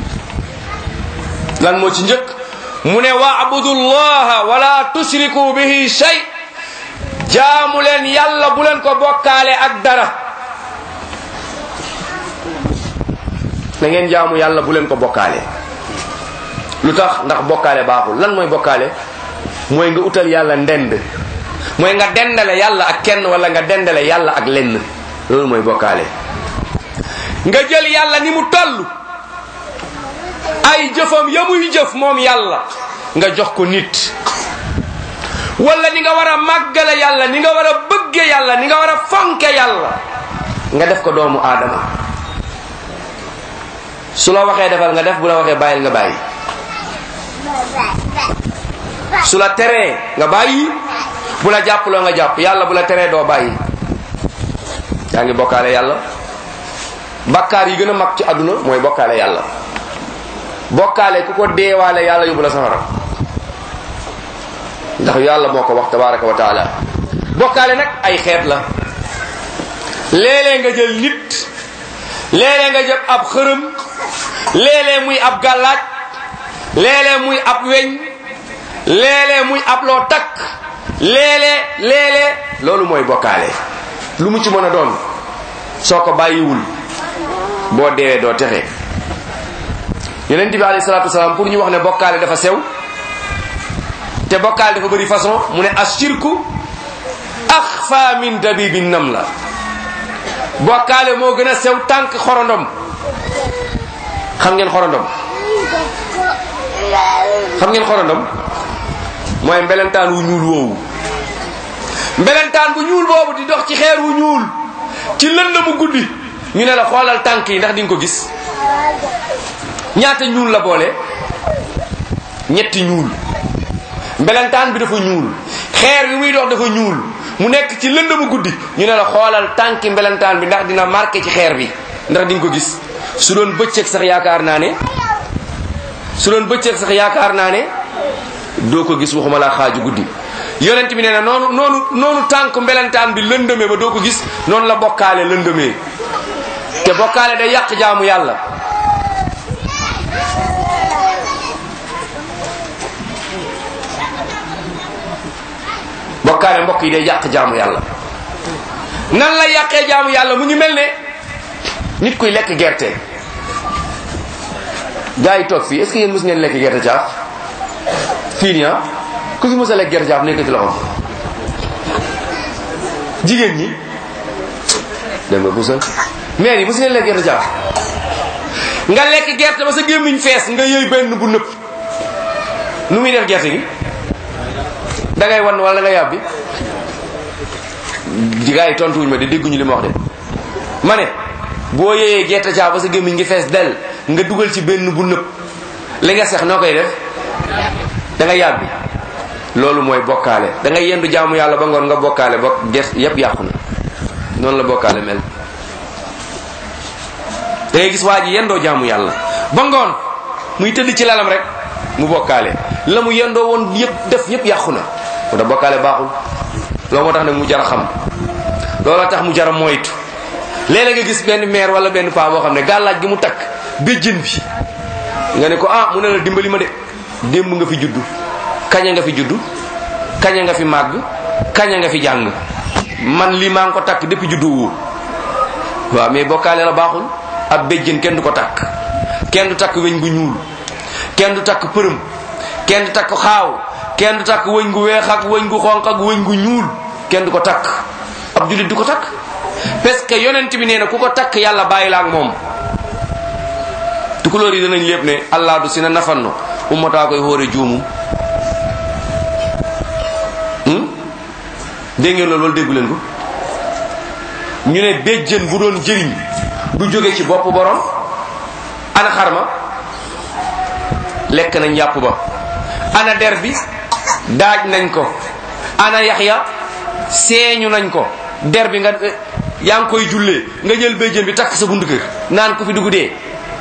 Speaker 4: lan moo ci njëkk mu ne wa'budu llaha wala tushriku bihi shay. jaamu leen yàlla bu leen ko bokkaale ak dara. na ngeen jaamu yàlla bu leen ko bokkaale. lu tax? ndax bokkaale baaxul. lan mooy bokkaale? mooy nga utal yàlla ndend, mooy nga dendale yàlla ak kenn wala nga dendale yàlla ak lenn. loolu mooy bokkaale. nga jël yàlla ni mu toll, ay jëfam ya muy jëf moom yàlla nga jox ko nit. wala ni nga war a màggale yàlla, ni nga war a bëgge yàlla, ni nga war a fonke yàlla, nga def ko doomu aadama. su la waxee defal nga def, bu la waxee bàyyil nga bàyyi. su la teree nga bàyyi, bu la jàppaloo nga jàpp. yàlla bu la teree doo bàyyi, yaa ngi bokkaale yàlla. bakkaar yi gën a mag ci àdduna mooy bokkaale yàlla. bokkaale ku ko deewaale yàlla yóbbu la safara, ndax yàlla moo ko wax tabaraka wa taala. bokkaale nag ay xeet la. léeg-léeg nga jël nit, léeg-léeg nga jël ab xërëm, léeg-léeg muy ab gàllaaj, léeg-léeg muy ab weñ, léeg-léeg muy ab loo takk, léeg-léeg léeg-léeg loolu mooy bokkaale. lu mu ci mën a doon soo ko bàyyiwul boo deewee doo texe. yonent bi alayhi salaatu wasalaam pour ñu wax ne bokkaale dafa sew te bokkaale dafa bëri façon, mu ne ashirku axfa min dabibi namla. bokkaale moo gën a sew tànk xorondom. xam ngeen xorondom? xam ngeen xorondom? mooy mbelentaan wu ñuul woowu. mbelentaan bu ñuul boobu di dox ci xeer wu ñuul ci lëndëmu guddi. ñu ne la xoolal tànk yi ndax di nga ko gis. ñaata ñuul la boole? ñetti ñuul. mbelentaan bi dafa ñuul, xeer bi muy dox dafa ñuul, mu nekk ci lëndëmu guddi. ñu ne la xoolal tànki mbelentaan bi ndax dina marqué ci xeer bi, ndax di nga ko gis. su doon bëccëg sax yaakaar naa ne su doon bëccëg sax yaakaar naa ne doo ko gis, waxuma laa xaaju guddi. yonent bi nee na noonu noonu noonu tànk mbelentaan bi lëndëmee ba doo ko gis, noonu la bokkaale lëndëmee. te bokkaale day yàq jaamu yàlla. bokkaale mbokk yi day yàq jaamu yàlla. nan la yàqee jaamu yàlla? mu ngi mel ne nit kuy lekk gerte. gaa yi toog fii, est-ce que yéen mës ngeen lekk gerte caaf? fii nii ah ku fi mës a lekk gerte caaf nekk ci loxo. jigéen ñi dem nga busal. mais yi mës ngeen lekk gerte caaf? nga lekk gerte ba sa gémmiñ fees, nga yëy benn bu nëpp. nu muy def gerte gi? da ngay wan wala da ngay yàbbi? gaa yi tontuwuñ ma de, dégguñu li ma wax de. ma ne boo yéeyee gerte caaf ba sa gémmiñ ngi fees del, nga dugal ci benn bu nëpp, li nga sex noo koy def? da ngay yàbbi. loolu mooy bokkaale. da ngay yendu jaamu yàlla ba ngoon nga bokkaale ba gerte yépp yàqu na. noonu la bokkaale mel. da ngay gis waa ji yendoo jaamu yàlla ba ngoon muy tëdd ci lalam rek mu bokkaale. la mu yendoo woon yépp def yépp yàqu na. moo tax bokkaale baaxul. loolu moo tax nag mu jar a xam, looloo tax mu jar a moytu. léeg-léeg nga gis benn mère wala benn paa boo xam ne gàllaaj gi mu takk béjjën bi, nga ne ko ah mu ne la dimbali ma de, démb nga fi juddu, kaña nga fi juddu, kaña nga fi màgg, kaña nga fi jàng, man lii maa ngi ko takk depuis juddu wu. waaw mais bokkaale la baaxul. ab béjjën kenn du ko takk, kenn du takk weñ gu ñuul, kenn du takk përëm, kenn du takk xaaw, kenn du takk wëñ gu weex ak wëñ gu xonq ak wëñ gu ñuul, kenn du ko takk. ab jullit du ko takk, parce que yonent bi nee na ku ko takk yàlla bàyyi la ak moom. tukulóor yi danañ lépp ne allah du si na nafanno ummataa koy xóore juumum. dégg ngeen loolu loolu déggu leen ko? ñu ne béjjën bu doon jëriñ du jóge ci bopp borom. ana xarma lekk nañ yàpp ba. ana der bi daaj nañ ko. ana yax ya seeñu nañ ko. der bi nga yaa ngi koy jullee nga jël béjjën bi takk sa buntu kër naan ku fi dugg dee.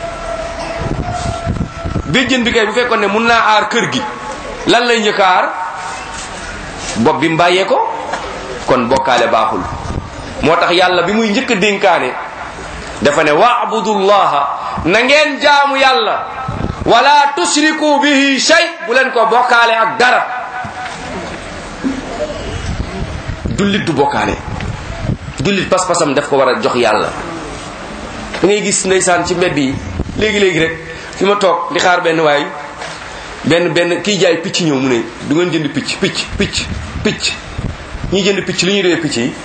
Speaker 4: béjjën bi kay bu fekkoon ne mun naa aar kër gi, lan lay njëkk a aar? bopp bi mbàyyee ko. kon bokkaale baaxul. moo tax yàlla bi muy njëkk a dénkaane dafa ne wa'budullaha, na ngeen jaamu yàlla, wala tushriku bihi shay, bu leen ko bokkaale ak dara. jullit du bokkaale jullit pas-pasam daf ko war a jox yàlla. da ngay gis ndeysaan ci mbedd yi léegi-léegi rek fi ma toog di xaar benn waay benn benn kiy jaay picc ñëw mu ne du ngeen jënd picc picc picc picc ñuy jënd picc li ñuy doyee picc yi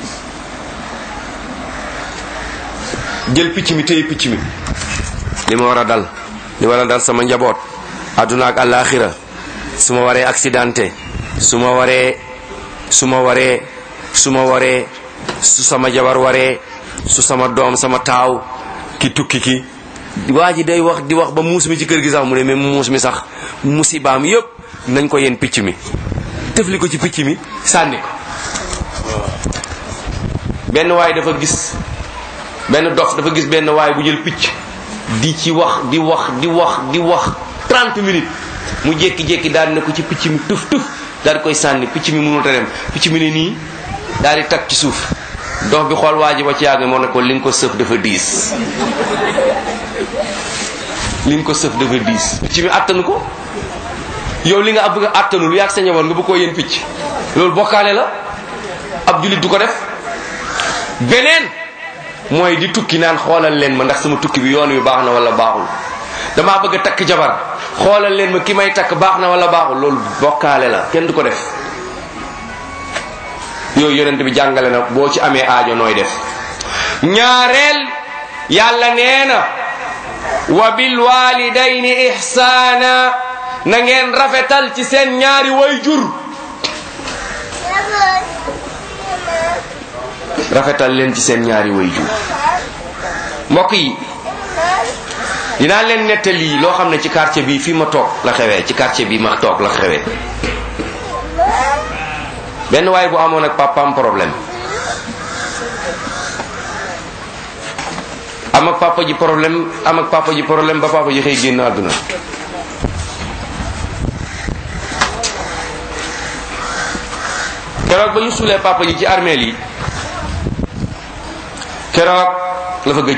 Speaker 4: jël picc mi téye picc mi li ma war a dal li war a dal sama njaboot àdduna ak àllaaxira su ma waree accidenté su ma waree su ma waree su ma waree su sama jabar waree su sama doom sama taaw ki tukki ki waa ji day wax di wax ba muus mi ci kër gi sax mu ne même muus mi sax musibaam yépp nañ ko yéen picc mi tëfli ko ci picc mi sànni ko. benn waay dafa gis benn dof dafa gis benn waay bu jël picc di ci wax di wax di wax di wax trente minutes mu jékki-jékki daal ne ko ci picc mi tuf tuf daal di koy sànni picc mi mënul ta dem picc mi ne nii daal di tag ci suuf dox bi xool waa ji ba ci yàgg moo ne ko li nga ko sëf dafa diis li nga ko sëf dafa diis picc mi attanu ko yow li nga bëgg a attanul yàgg sa njaboot nga bëgg koo yéen picc loolu bokkaale la ab jullit du ko def. beneen mooy di tukki naan xoolal leen ma ndax sama tukki bi yoon wi baax na wala baaxul damaa bëgg a takk jabar xoolal leen ma ki may takk baax na wala baaxul loolu bokkaale la kenn du ko def. yooyu yonent bi jàngale na boo ci amee aajo nooy def. ñaareel yàlla nee na wa bil walidayni ihsaana na ngeen rafetal ci seen ñaari wayjur rafetal leen ci seen ñaari wayjur. mbokk yi dinaa leen nettali loo xam ne ci quartier bi fii ma toog la xewee ci quartier bi ma toog la xewee. benn waay bu amoon ak papaam problème am ak papa ji problème am ak papa ji problème ba papa ji xëy génn àdduna. keroog ba ñu suulee papa ji ci armeel yi keroog la fa gëj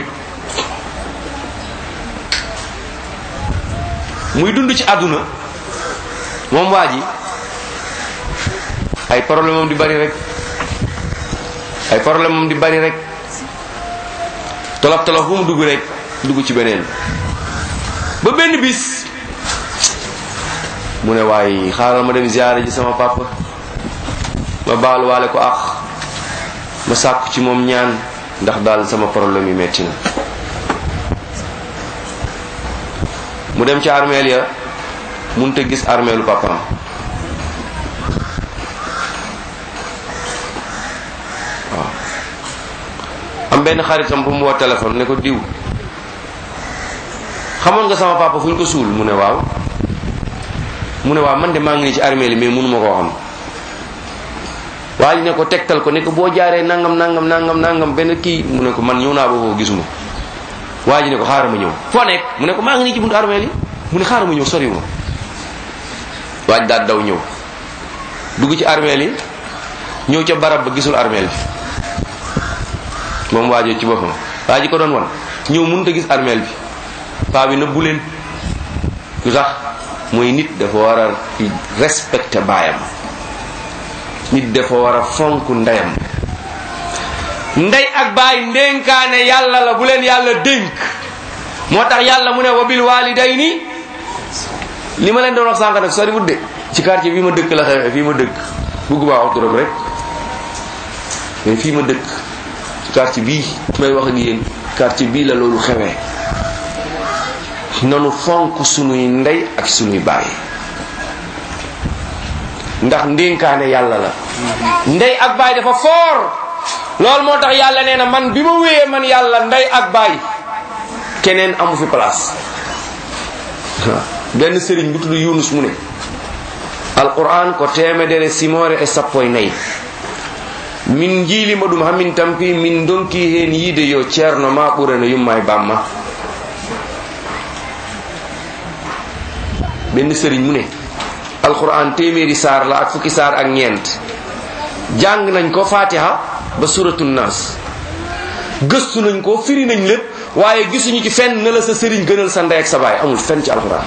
Speaker 4: muy dund ci àdduna moom waa ji ay problème am di bari rek ay problème am di bari rek tolof tolof bu mu dugg rek dugg ci beneen ba benn bis mu ne waaye xaaral ma dem ziyaare ji sama papa ma baalu waale ko ak ma sàkku ci moom ñaan ndax daal sama problème yi metti na. mu dem ci armeel ya mënut a gis armeelu papaam waaw am benn xaritam bu mu woo téléphone ne ko diw xamoon nga sama papa fu ñu ko suul mu ne waaw mu ne waaw man de maa ngi nii ci armeel yi mais mënuma koo xam. waa ji ne ko tegtal ko ne ko boo jaaree nangam nangam nangam nangam benn kii mu ne ko man ñëw naa ba foofu gisuma. waa ji ne ko xaaral ma ñëw foo nekk mu ne ko maa ngi nii ci buntu armeel yi mu ne xaaral ma ñëw soriwuma. waa ji daal daw ñëw dugg ci armeel yi ñëw ca barab ba gisul armeel bi moom waajoo ci boppam waa ji ko doon wan ñëw mënut a gis armeel bi paa bi nëbbu leen. lu tax mooy nit dafa war a respecté baayam nit dafa war a fonk ndeyam. ndey ak baay ndénkaane yàlla la bu leen yàlla dénk moo tax yàlla mu ne wa bil walidayni li ma leen doon wax sànq nag sori wut de ci quartier bii ma dëkk la xewee fii ma dëkk bëgguma wax turam rek mais fii ma dëkk ci quartier bii may wax ak yéen quartier bii la loolu xewee. nanu fonk sunuy ndey ak sunuy baay ndax ndénkaane yàlla la. ndey ak baay dafa foor loolu moo tax yàlla nee na man bi ma wéyee man yàlla ndey ak baay keneen amu fi place. benn sëriñ bu tudd Yunus mu ne alquran ko temedere simore e sappo e nayyi min jiilima ɗum hamin tampi min donki hen yiide yo ceerno ma ɓurano yumma e bamma. benn sëriñ mu ne alquran téeméeri saar la ak fukki saar ak ñeent jàng nañ ko fatiha ba suratul nas gëstu nañ ko firi nañ lépp waaye gisuñu ci fenn ne la sa sëriñ gënal sa ndey ak sa baay amul fenn ci alquran.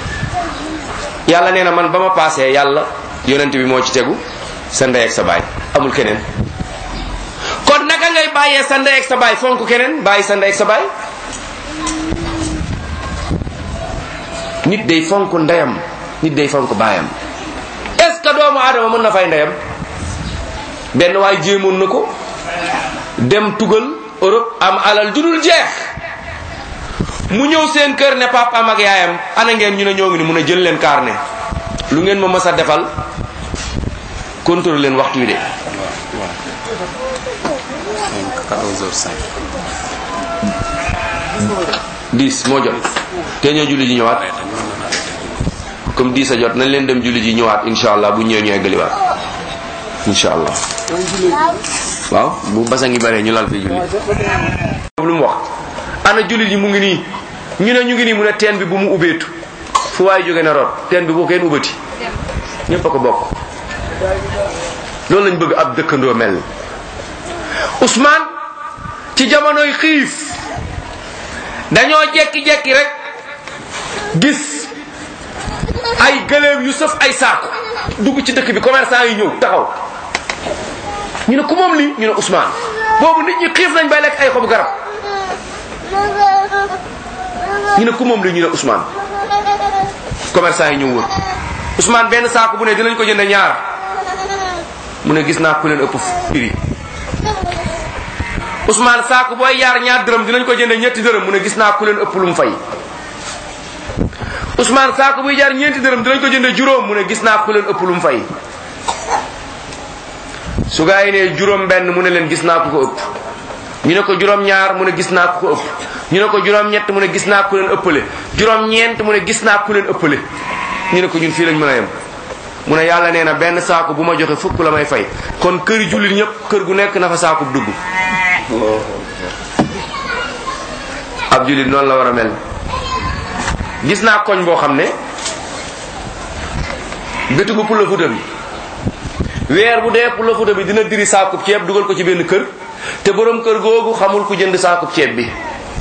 Speaker 4: yàlla nee na man ba ma paasee yàlla yonent bi moo ci tegu sa ndey ak sa baay amul keneen. kon naka ngay bàyyee sa ndey ak sa baay fonk keneen bàyyi sa ndey ak sa baay? nit day fonk ndeyam, nit day fonk baayam. est-ce que doomu aadama mën na fay ndeyam? benn waay jéemoon na ko dem tugal Europe am alal judul jeex, mu ñëw seen kër ne papaam ak yaayam ana ngeen, ñu ne ñoo ngi ni mun a jël leen carnet lu ngeen ma mës a defal contrôle leen waxtu wi de.
Speaker 3: quatorze heures cinq.
Speaker 4: dix moo jot te ñoo julli ji ñëwaat comme dix a jot nañ leen dem julli ji ñëwaat insha allah bu ñëwee ñu eggaliwaat insha allah. waaw bu basa ngi bare ñu lal fi julli. lu mu wax ana julli ji mu ngi nii, ñu ne ñu ngi nii mu ne teen bi bu mu ubbeetu fu waay jóge na root, teen bi boo kenn ubbati ñëpp a ko bokk. loolu lañ bëgg ab dëkkandoo mel. Ousmane ci jamonoy xiif dañoo jekki-jekki rek gis ay gëléem yu sëf ay saako dugg ci dëkk bi, commerçant yi ñëw taxaw, ñu ne ku moom lii, ñu ne Ousmane. boobu nit ñi xiif nañ bay lekk ay xobu garab, ñu ne ku moom lii, ñu ne Ousmane. commerçant yi ñëw wër Ousmane, benn saako bu ne dinañ ko jënd ñaar, mu ne gis naa ku leen ëpp prix. Ousmane, saako booy yaar ñaar dërëm dinañ ko jënde ñetti dërëm, mu ne gis naa ku leen ëpp lu mu fay. Ousmane, saako buy jaar ñeenti dërëm dinañ ko jënde juróom, mu ne gis naa ku leen ëpp lu mu fay. su gaa yi ne juróom benn mu ne leen gis naa ku ko ëpp, ñu ne ko juróom ñaar mu ne gis naa ku ko ëpp, ñu ne ko juróom ñett mu ne gis naa ku leen ëppale, juróom ñeent mu ne gis naa ku leen ëppale. ñu ne ko ñun fii lañ mën a yem. mu ne yàlla nee na benn saako bu ma joxe fukk la may fay, kon kër yi jullit ñëpp kër gu nekk na fa saako dugg. ab jullit noonu la war a mel. gis naa koñ boo xam ne bétugu Pula Fuuta bi weer bu dee Pula Fuuta bi dina diri saakub ceeb dugal ko ci benn kër, te borom kër googu xamul ku jënd saakub ceeb bi.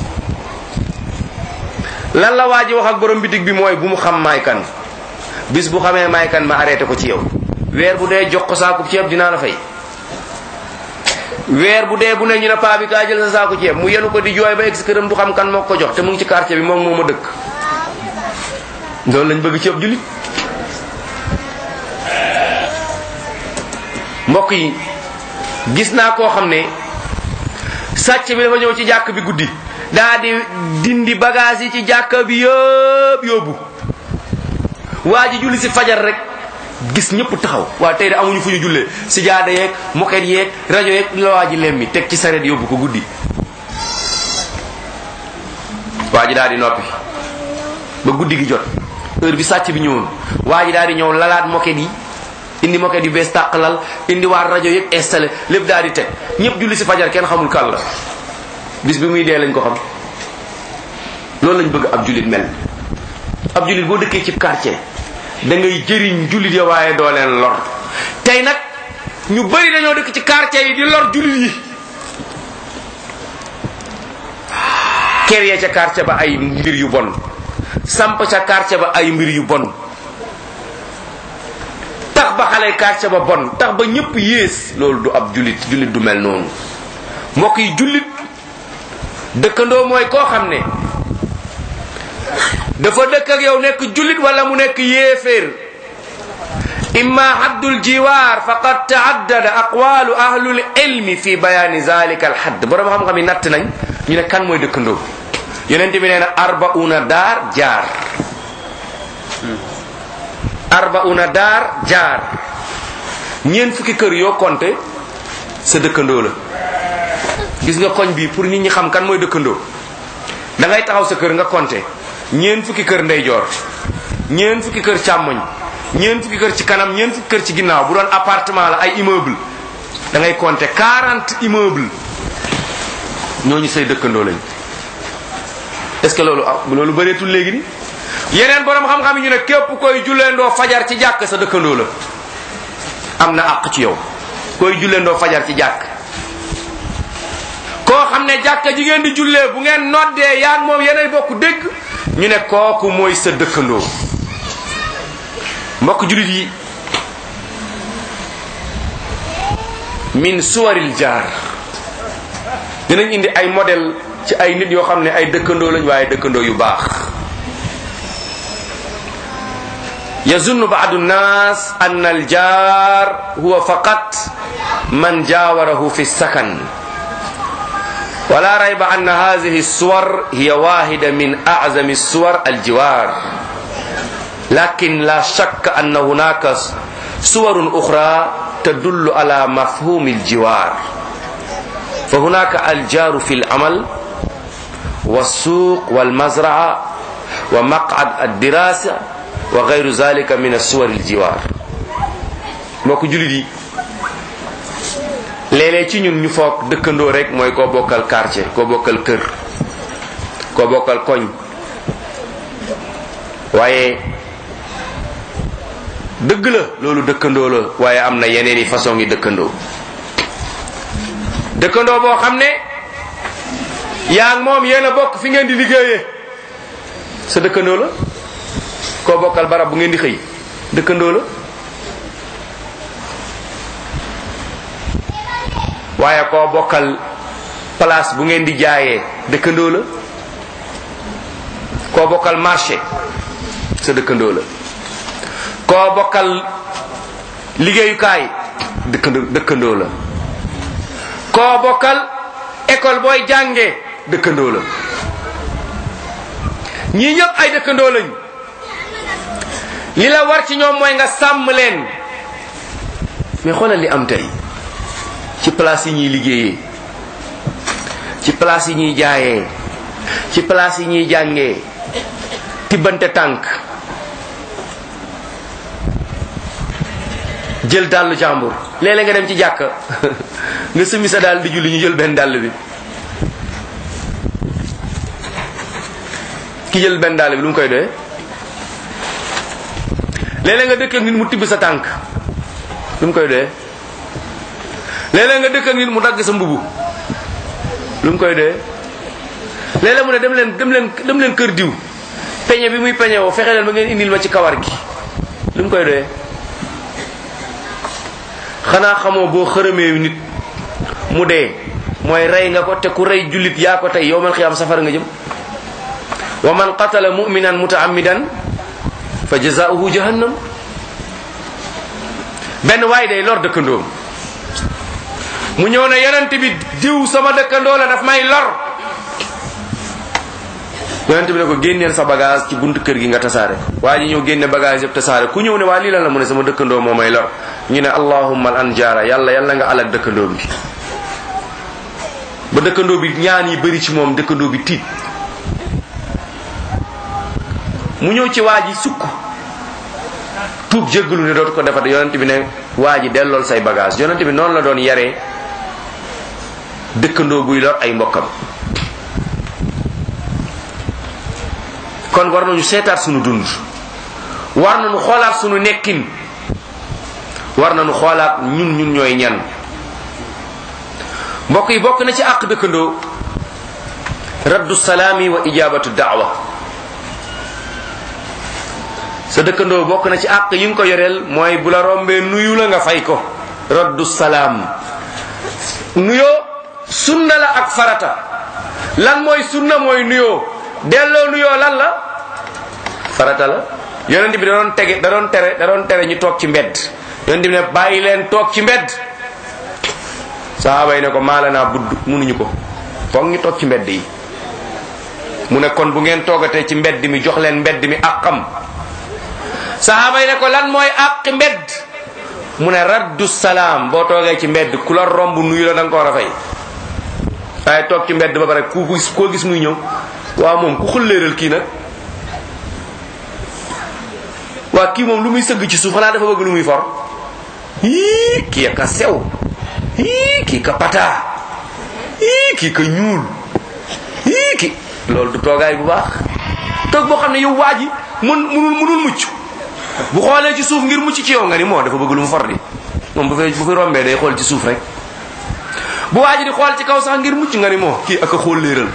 Speaker 4: lan la waa ji wax ak borom bitig bi mooy bu mu xam maay kan, bis bu xamee maay kan ma arrêté ko ci yow. weer bu dee jox ko saakub ceeb dinaa la fay. weer bu dee bu ne ñu ne paa bi kaa jël sa saako ceeb mu yenu ko di jooy ba egg si këram du xam kan moo ko jox te mu ngi ci quartier bi moom moo ma dëkk. loolu lañ bëgg ci ab jullit. mbokk yi gis naa koo xam ne sàcc bi dafa ñëw ci jàkk bi guddi daa di dindi bagage yi ci jàkk bi yëpp yóbbu. waa ji julli si fajar rek gis ñëpp taxaw, waa tey de amuñu fu ñu jullee, si jaada yeeg moket yeeg rajo yeeg la waa ji lemmi teg ci saret yóbbu ko guddi. waa ji daal di noppi ba guddi gi jot, heure bi sàcc bi ñëwoon, waa ji daal di ñëw lalaat moket yi, indi moket yu bees tàq lal, indi waar rajo yeeg installé lépp daal di teg, ñëpp julli si fajar kenn xamul kan la. bis bi muy dee lañ ko xam. loolu lañ bëgg ab jullit mel. ab jullit boo dëkkee ci quartier da ngay jëriñ jullit ya waaye doo leen lor. tey nag ñu bari dañoo dëkk ci quartier yi di lor jullit yi. kër ya ca quartier ba ay mbir yu bon, samp ca quartier ba ay mbir yu bon, tax ba xale quartier ba bon, tax ba ñëpp yées. loolu du ab jullit, jullit du mel noonu. mbokk yi jullit dëkkandoo mooy koo xam ne dafa dëkk ak yow nekk jullit wala mu nekk yéeféer. imma haddul jiwaar faqad taaddada aqwalu ahlul ilmi fi bayaani zalika al hadd. borom xam-xam yi natt nañ ñu ne kan mooy dëkkandoo. yonent bi nee na arbauna daar jaar, arbauna daar jaar, ñeent fukki kër yoo compté sa dëkkandoo la. gis nga koñ bi pour nit ñi xam kan mooy dëkkandoo da ngay taxaw sa kër nga compté ñeent fukki kër ndeyjoor, ñeent fukki kër càmmoñ, ñeent fukki kër ci kanam, ñeent fukki kër ci ginnaaw. bu doon appartement la ay immeuble da ngay compter quarante immeuble. ñooñu say dëkkandoo lañ. est-ce que loolu ah loolu bëreetul léegi ni yeneen borom xam-xam yi ñu ne képp koy julleendoo fajar ci jàkk sa dëkkandoo la, am na àq ci yow. koy julleendoo fajar ci jàkk, koo xam ne jàkka ji ngeen di jullee bu ngeen noddee yaa moom yeneen bokk dégg, ñu ne kooku mooy sa dëkkandoo. mbokk jullit yi min suwaril jaar dinañ indi ay modèle ci ay nit yoo xam ne ay dëkkandoo lañ waaye dëkkandoo yu baax yazunnu ba'du nnas anna al jaar huwa faqat man jaawarahu fi sakan wala rayba anna hadhihi as-suwar hiya wahida min a'zami as-suwar al-jiwar lakin la shakka anna hunaka suwarun ukhra tadullu ala mafhum al-jiwar fa hunaka al-jaru fi al-amal was-suq wal-mazra'a wa maq'ad ad-dirasa wa ghayru dhalika min as-suwar al-jiwar mbokk julit yi léeg-léeg ci ñun ñu foog dëkkandoo rek mooy koo bokkal quartier koo bokkal kër koo bokkal koñ waaye dëgg la loolu dëkkandoo la waaye am na yeneen i façon yi dëkkandoo dëkkandoo boo xam ne yaa ngi moom yéen a bokk fi ngeen di liggéeyee sa dëkkandoo la koo bokkal barab bu ngeen di xëy dëkkandoo la waaye koo bokkal place bu ngeen di jaayee dëkkandoo la koo bokkal marché sa dëkkandoo la koo bokkal liggéeyukaay dëkkandoo dëkkandoo la koo bokkal école booy jàngee dëkkandoo la ñii ñëpp ay dëkkandoo lañ li la war ci ñoom mooy nga sàmm leen mais xoolal li am tey ci place yi ñuy liggéeyee ci place yi ñuy jaayee ci place yi ñuy jàngee tibbante tànk jël dàllu jàmbur léeg-léeg nga dem ci jàkka nga sumi sa dàll di julli ñu jël benn dàll bi ki jël benn dàll bi lu mu koy doyee léeg-léeg nga dëkk ak nit mu tibb sa tànk lu mu koy doyee léeg-léeg nga dëkk ak nit mu dagg sa mbubu lu mu koy doyee léeg-léeg mu ne dem leen dem leen dem leen kër diw peñe bi muy peñe woo fexe leen ba ngeen indil ma ci kawar gi lu mu koy doyee xanaa xamoo boo xërëmee nit mu dee mooy rey nga ko te ku rey jullit yaa ko tey yowmal xiyaam safara nga jëm wa man qatala mu'minan mutaammidan fa jazaa'uhu jahannam benn waay day lor dëkkandoom mu ñëw ne yonent bi diw sama dëkkandoo la daf may lor yonent bi ne ko génneel sa bagage ci buntu kër gi nga tasaare waa ji ñëw génne bagage yëpp tasaare ku ñëw ne waa lii lan la mu ne sama dëkkandoo moo may lor ñu ne allahumma al anjara yàlla yàlla nga alak dëkkandoo bi ba dëkkandoo bi ñaan yi bëri ci moom dëkkandoo bi tiit mu ñëw ci waa ji sukk tuub jéggalu ne dootu ko defat yonent bi ne waa ji dellool say bagage yonent bi noonu la doon yaree dëkkandoo buy lor ay mbokkam kon war nañu seetaat sunu dund war nañu xoolaat sunu nekkin war nañu xoolaat ñun ñun ñooy ñan mbokk yi bokk na ci àq dëkkandoo raddu salaami wa ijabatu da'wa sa dëkkandoo bokk na ci àq yi nga ko yoreel mooy bu la rombee nuyu la nga fay ko raddu salaam nuyoo sunna la ak farata lan mooy sunna mooy nuyoo delloo nuyoo lan la farata la yonent bi da doon tege da doon tere da doon tere ñu toog ci mbedd yonent bi ne bàyyi leen toog ci mbedd sahaaba yi ne ko maala naa budd munuñu ko foog ñu toog ci mbedd yi mu ne kon bu ngeen toogatee ci mbedd mi jox leen mbedd mi àqam sahaaba yi ne ko lan mooy àqi mbedd mu ne raddu salaam boo toogee ci mbedd ku la romb nuyu la da nga ko war a fay waaye toog ci mbedd ba pare ku gis koo gis muy ñëw waaw moom ku xulleeral kii nag waa kii moom lu muy sëgg ci suuf xanaa dafa bëgg lu muy for hii kii ka sew hii kii ka pataa hii kii ka ñuul hii kii loolu du toogaay bu baax toog boo xam ne yow waa ji mun munul munul mucc bu xoolee ci suuf ngir mucc ci yow nga ni moo dafa bëgg lu mu for di moom bu fi bu fi rombee day xool ci suuf rek bu waa ji di xool ci kaw sax ngir mucc nga ni moo kii ak a xool léeral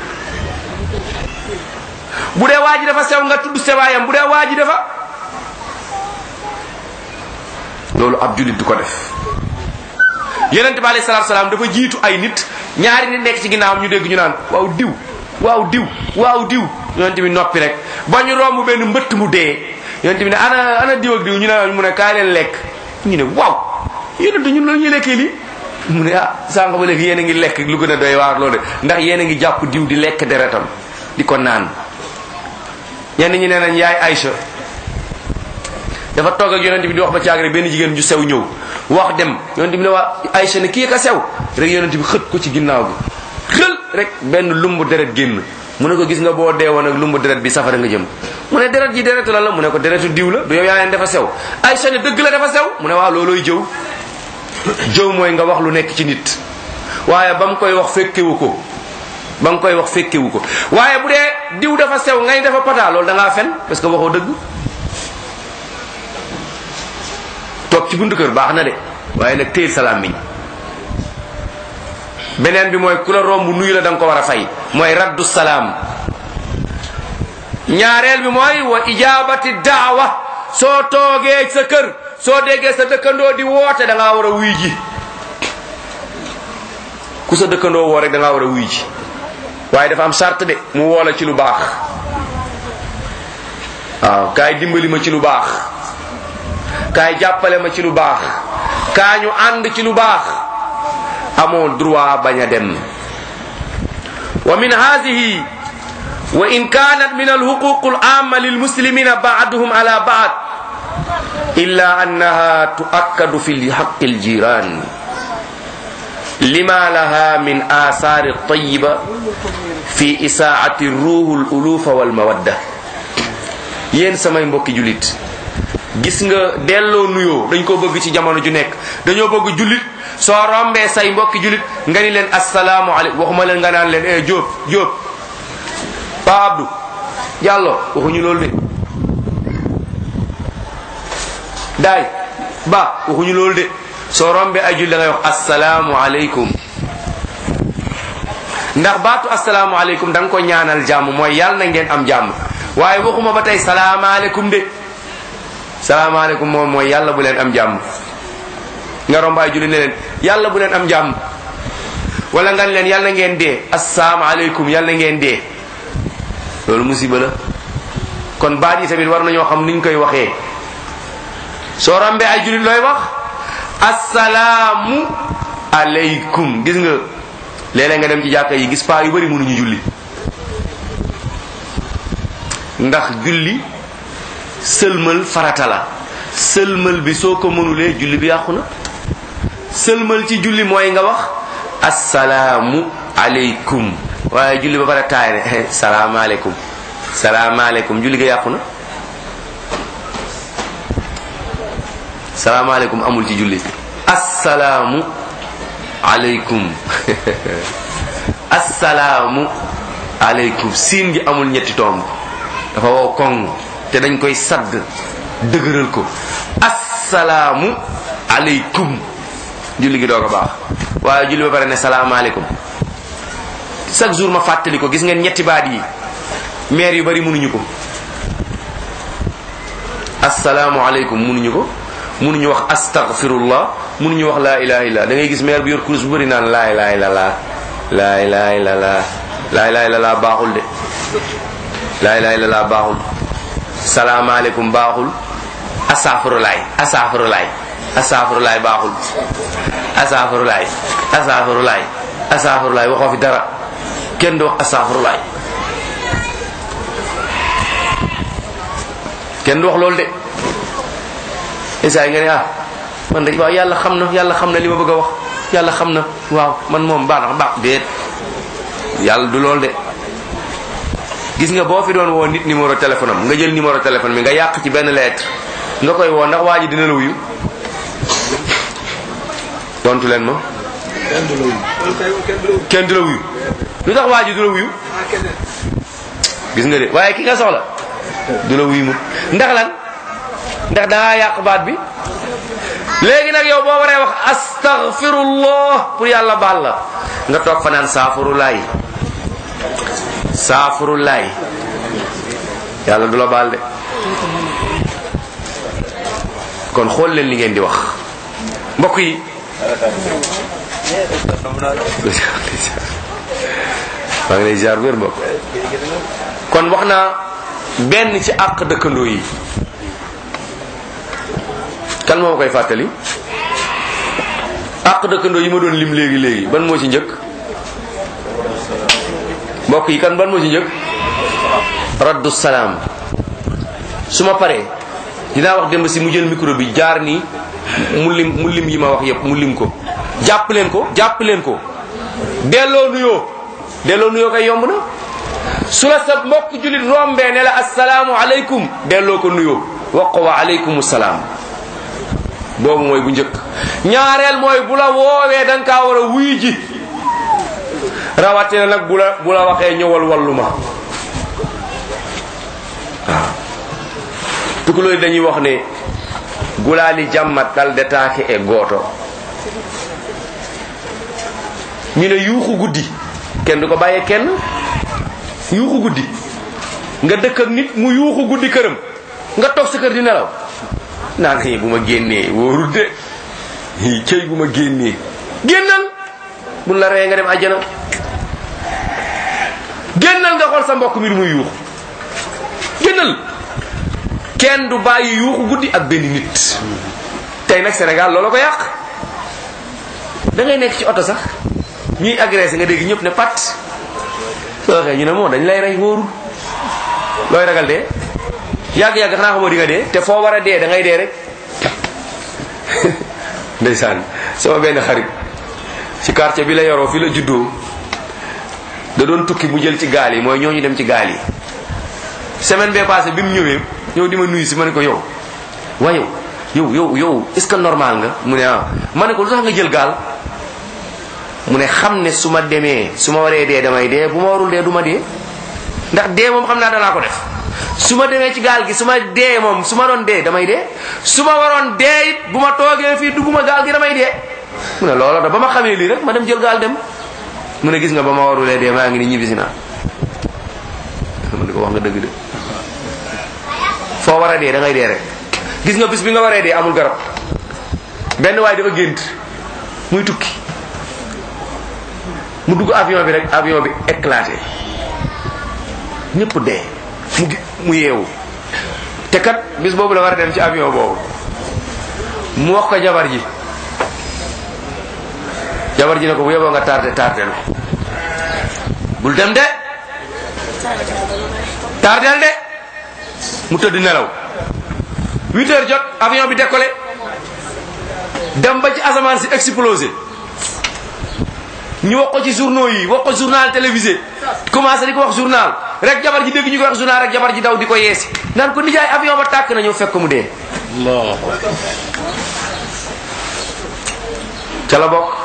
Speaker 4: bu dee waa ji dafa sew nga tudd sewaayam bu dee waa ji dafa loolu ab jullit du ko def yonent bi alayhi salaatu salaam dafa jiitu ay nit ñaari nit nekk ci ginnaawam ñu dégg ñu naan waaw diw waaw diw waaw diw yonent bi noppi rek ba ñu romb benn mbëtt mu dee yonent bi ne ana ana diw ak diw ñu ne mu ne kaay leen lekk ñu ne waaw yonent ñun la ñuy lekkee lii mu ne ah sànq ba léegi yéen a ngi lekk lu gën a doy waar loolu ndax yéen a ngi jàpp diw di lekk deretam di ko naan. ñenn ñi nee nañ yaay Aïcha dafa toog ak yonent bi di wax ba caag rek benn jigéen ju sew ñëw wax dem yonent bi ne waa Aïcha ne kii ka sew rek yonent bi xët ko ci ginnaaw gi xël rek benn lumbu deret génn mu ne ko gis nga boo deewoon ak lumbu deret bi safara nga jëm mu ne deret ji deretu lan la mu ne ko deretu diw la du yow yaa leen dafa sew Aïcha ne dëgg la dafa sew mu ne waaw loolooy jëw jëw mooy nga wax lu nekk ci nit waaye ba mu koy wax fekkewu ko ba nga koy wax fekkewu ko waaye bu dee diw dafa sew ngay dafa pata loolu da ngaa fen parce que waxoo dëgg toog ci buntu kër baax na de waaye nag téel salaam miñ beneen bi mooy ku la romb nuyu la da nga ko war a fay mooy raddu salaam ñaareel bi mooy wa ijabati daawa soo toogee sa kër soo déggee sa dëkkandoo di woote da ngaa war a wuy ji ku sa dëkkandoo woo rek da ngaa war a wuy ji waaye dafa am charte de mu woola ci lu baax waaw kaay dimbali ma ci lu baax kaay jàppale ma ci lu baax kaa ñu ànd ci lu baax amoo droit bañ a dem wa min hadihi wa in kanat min alhuquq al-amma lilmuslimina ba'duhum ala ba'd illa annaha tu'akkadu fi haqqi al-jiran lima laha min athari at-tayyiba fi isaa'ati ruhul ulufa wal mawadda yéen samay mbokki julit gis nga delloo nuyoo dañ ko bëgg ci jamono ju nekk dañoo bëgg julit soo rombee say mbokki julit nga ni leen assalaamu alaykum waxuma leen nga naan leen eh Jóob Jóob Pa Abdou Diallo waxuñu loolu de daay ba waxuñu loolu de soo rombee ay julit da ngay wax assalaamu alaykum ndax baatu assalaamu alaykum da nga ko ñaanal jàmm mooy yàlla na ngeen am jàmm waaye waxuma ba tey salaamaaleykum de salaamaaleykum moom mooy yàlla bu leen am jàmm nga rombaay julli ne leen yàlla bu leen am jàmm wala nga ne leen yàlla ngeen dee asalaamaaleykum yàlla ngeen dee loolu musiba la kon baat yi tamit war nañoo xam niñ koy waxee soo rombee ay jullit looy wax asalaamu aleykum gis nga léeg-léeg nga dem ci jàkka yi gis paa yu bari mënuñu julli ndax julli sëlmal farata la sëlmal bi soo ko mënulee julli bi yàqu na sëlmal ci julli mooy nga wax assalaamu aleykum waaye julli ba pare taay ne salaamaaleykum salaamaaleykum julli ga yàqu na salaamaaleykum amul ci julli assalaamu aleykum assalaamu aleykum siin gi amul ñetti tomb dafa wow koŋ te dañ koy sadd dëgëral ko assalaamu aleykum julli gi doog a baax waaye julli ba pare ne salaamaaleykum chaque jour ma fàttali ko gis ngeen ñetti baat yi maire yu bari mënuñu ko assalaamu aleykum mënuñu ko mënuñu wax astaghfirullah mënuñu wax laa ilaha illa da ngay gis maire bu yor kurus bu bari naan laa ilaha illa laa laa ilaha illa laa laa ilaha illa laa baaxul de laa ilaha illa laa baaxul salaamaaleykum baaxul asaafurulaay asaafurulaay asaafurulaay baaxul asaafurulaay asaafurulaay asaafurulaay waxoo fi dara kenn du wax asaafurulaay kenn du wax loolu de isaay nga ne ah man de waaw yàlla xam na yàlla xam na li ma bëgg a wax yàlla xam na waaw man moom baax na baax déet yàlla du loolu de gis nga boo fi doon woo nit numéro téléphone am nga jël numéro téléphone bi nga yàq ci benn lettre nga koy woo ndax waa ji dina la wuyu tontu leen ma kenn du la wuyu lu tax waa ji du la wuyu gis nga de waaye ki nga soxla du la wuyu mu ndax lan ndax dangaa yàq baat bi léegi nag yow boo waree wax astaghfirullah pour yàlla baal la nga toog fa naan saafurulaay saafurulaay yàlla du la baal de kon xool leen li ngeen di wax mbokk yi maa ngi lay ziar wér mbokk. kon wax naa benn ci àq dëkkandoo yi. kan moo koy fàttali àq dëkkandoo yi ma doon lim léegi léegi ban moo ci njëkk mbokk yi kan ban moo ci njëkk raddu salaam. su ma paree dinaa wax démb si mu jël micro bi jaar nii mu lim mu lim yi ma wax yépp mu lim ko jàpp leen ko jàpp leen ko delloo nuyoo delloo nuyoo kay yomb na. su la sa mbokk jullit rombee ne la assalaamu aleykum delloo ko nuyoo wax ko wa aleykum salaam. boobu mooy bu njëkk. ñaareel mooy bu la woowee da nga kaa war a wuy ji rawatina nag bu la bu la waxee ñëwal wallu ma. waaw tukulóor dañuy wax ne gulaali jàmmat dal de taake e gooto. ñu ne yuuxu guddi kenn du ko bàyyee kenn. yuuxu guddi nga dëkk ak nit mu yuuxu guddi këram nga toog sa kër di nelaw naan xëy bu ma génnee wóorul de cëy bu ma génnee génnal bu la reyee nga dem àjjana. génnal nga xool sa mbokk mi muy yuuxu génnal. kenn du bàyyi yuuxu guddi ak benn nit. tey nag Sénégal loolu ko yàq da ngay nekk ci oto sax ñuy agressé nga dégg ñëpp ne pat soo waxee ñu ne moo dañ lay rey wóorul looy ragal dee yàgg-yàgg xanaa xamoo di nga dee te foo war a dee da ngay dee rek. ndeysaan sama benn xarit ci quartier bi la yoroo fi la juddoo da doon tukki mu jël ci gaal yi mooy ñooñu dem ci gaal yi. semaine bee passé bi mu ñëwee ñëw di ma nuyu si ma ne ko yow waa yow yow yow yow est-ce que normal nga mu ne ah ma ne ko lu tax nga jël gaal mu ne xam ne su ma demee su ma waree dee damay dee bu ma warul dee du ma dee ndax dee moom xam naa danaa ko def. su ma demee ci gaal gi su ma dee moom su ma doon dee damay dee su ma waroon dee it bu ma toogee fii dugguma gaal gi damay dee. mu ne looloo tax ba ma xamee lii rek ma dem jël gaal dem mu ne gis nga ba ma warulee dee maa ngi ni ñibbisi naa. ma ne ko wax nga dëgg de foo war a dee da ngay dee rek. gis nga bis bi nga waree dee amul garab. benn waay dafa gént muy tukki mu dugg avion bi rek avion bi éclaté ñëpp dee mu mu yeewu te kat bis boobu la war a dem ci avion boobu mu wax ko jabar ji jabar ji ne ko bu yeboo nga tardé tardé la bul dem de tardel de mu tëdd nelaw huit heures jot avion bi décollé dem ba ci asamaan si explosé ñu wax ko ci journaux yi wax ko journal télévisé commencé di ko wax journal rek jabar ji dégg ñu ko wax journal rek jabar ji daw di ko yeesi naan ko nijaay avion ba tàkk na ñëw fekk ko mu dee. Allah ca la bokk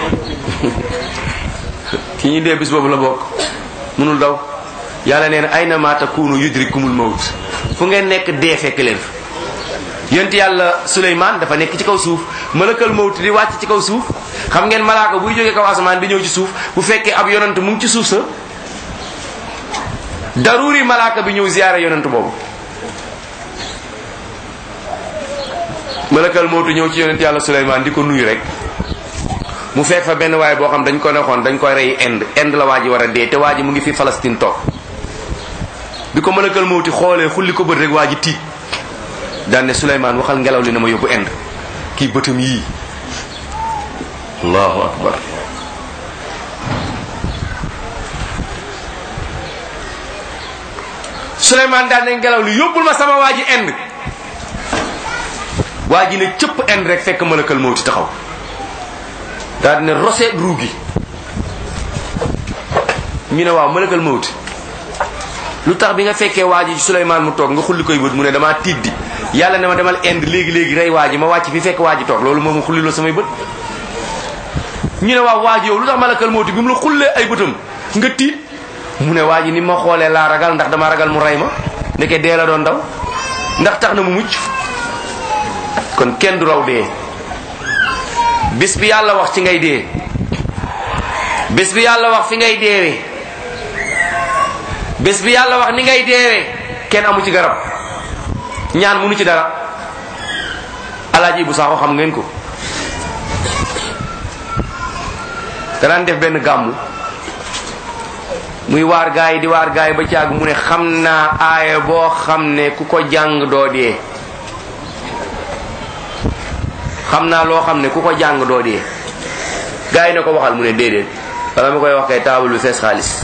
Speaker 4: ki ñuy dee bis boobu la bokk mënul daw yàlla nee na ayna ma takunu yudrikumul mawt fu ngeen nekk dee fekk leen fa. yonent yàlla Suleymaan dafa nekk ci kaw suuf malakal mawt di wàcc ci kaw suuf xam ngeen malaaka buy jógee kaw asamaan di ñëw ci suuf bu fekkee ab yonent mu ngi ci suuf sa daruri malaaka bi ñëw ziyaara yonent boobu. malakal mawt ñëw ci yonent yàlla Suleymaan di ko nuyu rek mu fekk fa benn waay boo xam dañ ko nexoon dañ koy rey Inde Inde la waa ji war a dee te waa ji mu ngi fi Palestine toog bi ko malakal mawti xoolee xulli ko bët rek waa ji tiit daan ne Souleymane waxal ngelaw li na ma yóbbu Inde kii bëtam yii allahu akbar. Souleymane daan ne ngelaw li yóbbul ma sama waa ji Inde waa ji ne cëpp Inde rek fekk malakal mawti taxaw daal ne roseet ruu gi ñu ne waaw malakal mawti lu tax bi nga fekkee waa ji Souleymane mu toog nga xulli koy bët mu ne damaa tiit di yàlla ne ma demal Inde léegi léegi rey waa ji ma wàcc fi fekk waa ji toog loolu moom mu xulliloo samay bët. ñu ne waaw waa ji yow lu tax malakal mawti bi mu la xullee ay bëtam nga tiit mu ne waa ji ni ma xoolee laa ragal ndax dama ragal mu rey ma ndeke dee la doon daw ndax tax na mu mucc. kon kenn du raw dee bis bi yàlla wax ci ngay dee bis bi yàlla wax fi ngay deewee bés bi yàlla wax ni ngay deewee kenn amu ci garab ñaan munu ci dara alaaji bu saako xam ngeen ko danaan def benn gàmmu muy waar gaa yi di waar gaa yi ba caag mu ne xam naa aaya boo xam ne ku ko jàng doo dee xam naa loo xam ne ku ko jàng doo dee gaa yi ne ko waxal mu ne déedéet wala ma koy wax kay taabal bi fees xaalis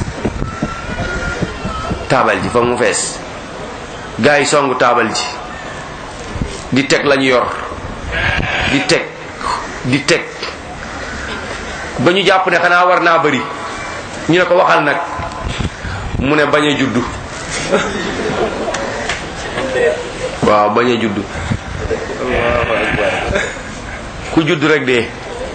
Speaker 4: taabal ji foog mu fees gaa yi songu taabal ji di teg lañu yor di teg di teg ba ñu jàpp ne xanaa war naa bëri ñu ne ko waxal nag mu ne bañ a juddu waaw bañ a juddu ku juddu rek dee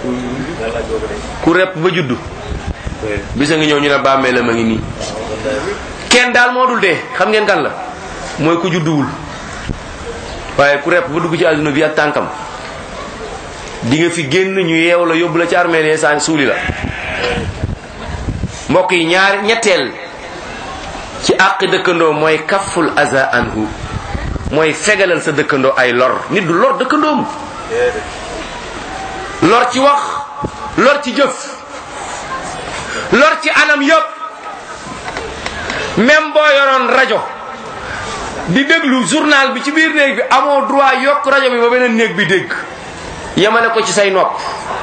Speaker 4: ku repp ba juddu bisa ngi ñëw ñu ne bàmmeelam a ngi nii kenn daal moo dul dee xam ngeen kan la mooy ku judduwul waaye ku repp ba dugg ci àdduna bi ak tànkam di nga fi génn ñu yeew la yóbbu la ci armée les saa suuli la mbokk yi ñaar ñetteel ci àq dëkkandoo mooy kaful aza anhu mooy fegalal sa dëkkandoo ay lor nit du lor dëkkandoom lor ci wax lor ci jëf lor ci anam yëpp même boo yoroon rajo di déglu journal bi ci biir néeg bi amoo droit yokk rajo bi ba beneen néeg bi dégg yemale ko ci say nopp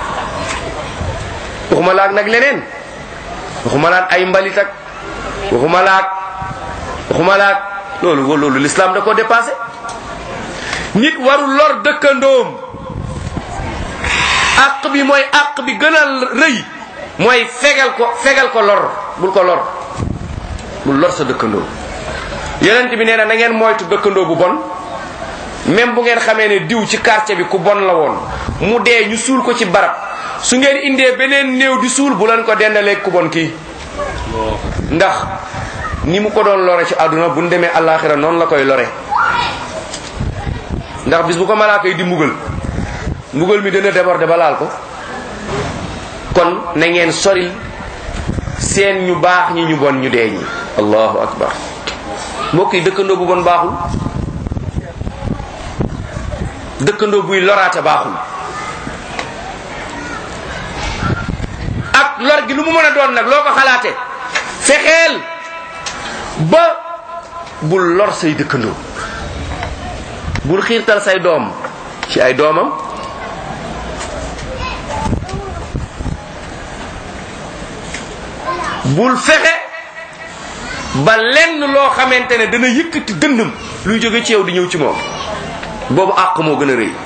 Speaker 4: waxuma laak nag leneen waxuma laak ay mbalit ak waxuma laak waxuma laak loolu loolu l'islam da ko dépassé nit warul lor dëkkandoom àq bi mooy àq bi gën a rëy mooy fegal ko fegal ko lor bul ko lor bul lor sa dëkkandoo yonent bi nee na na ngeen moytu dëkkandoo bu bon même bu ngeen xamee ne diw ci quartier bi ku bon la woon mu dee ñu suul ko ci barab su ngeen indee beneen néew di suul bu leen ko dendalee ku bon kii ndax ni mu ko doon lore ci àdduna bu ñu demee àllaaxira noonu la koy lore ndax bis bu ko malaaka yi di mbugal mbugal mi dana déborder ba laal ko kon na ngeen soril seen ñu baax ñi ñu bon ñu dee ñi allahu akbar mbokk yi dëkkandoo bu bon baaxul dëkkandoo buy loraate baaxul ak lor gi lu mu mën a doon nag loo ko xalaate fexeel ba bul lor say dëkkandoo bul xiirtal say doom ci ay doomam bul fexe ba lenn loo xamante ne dana yëkkati dënnam luy jóge ci yow di ñëw ci moom boobu àq moo gën a rëy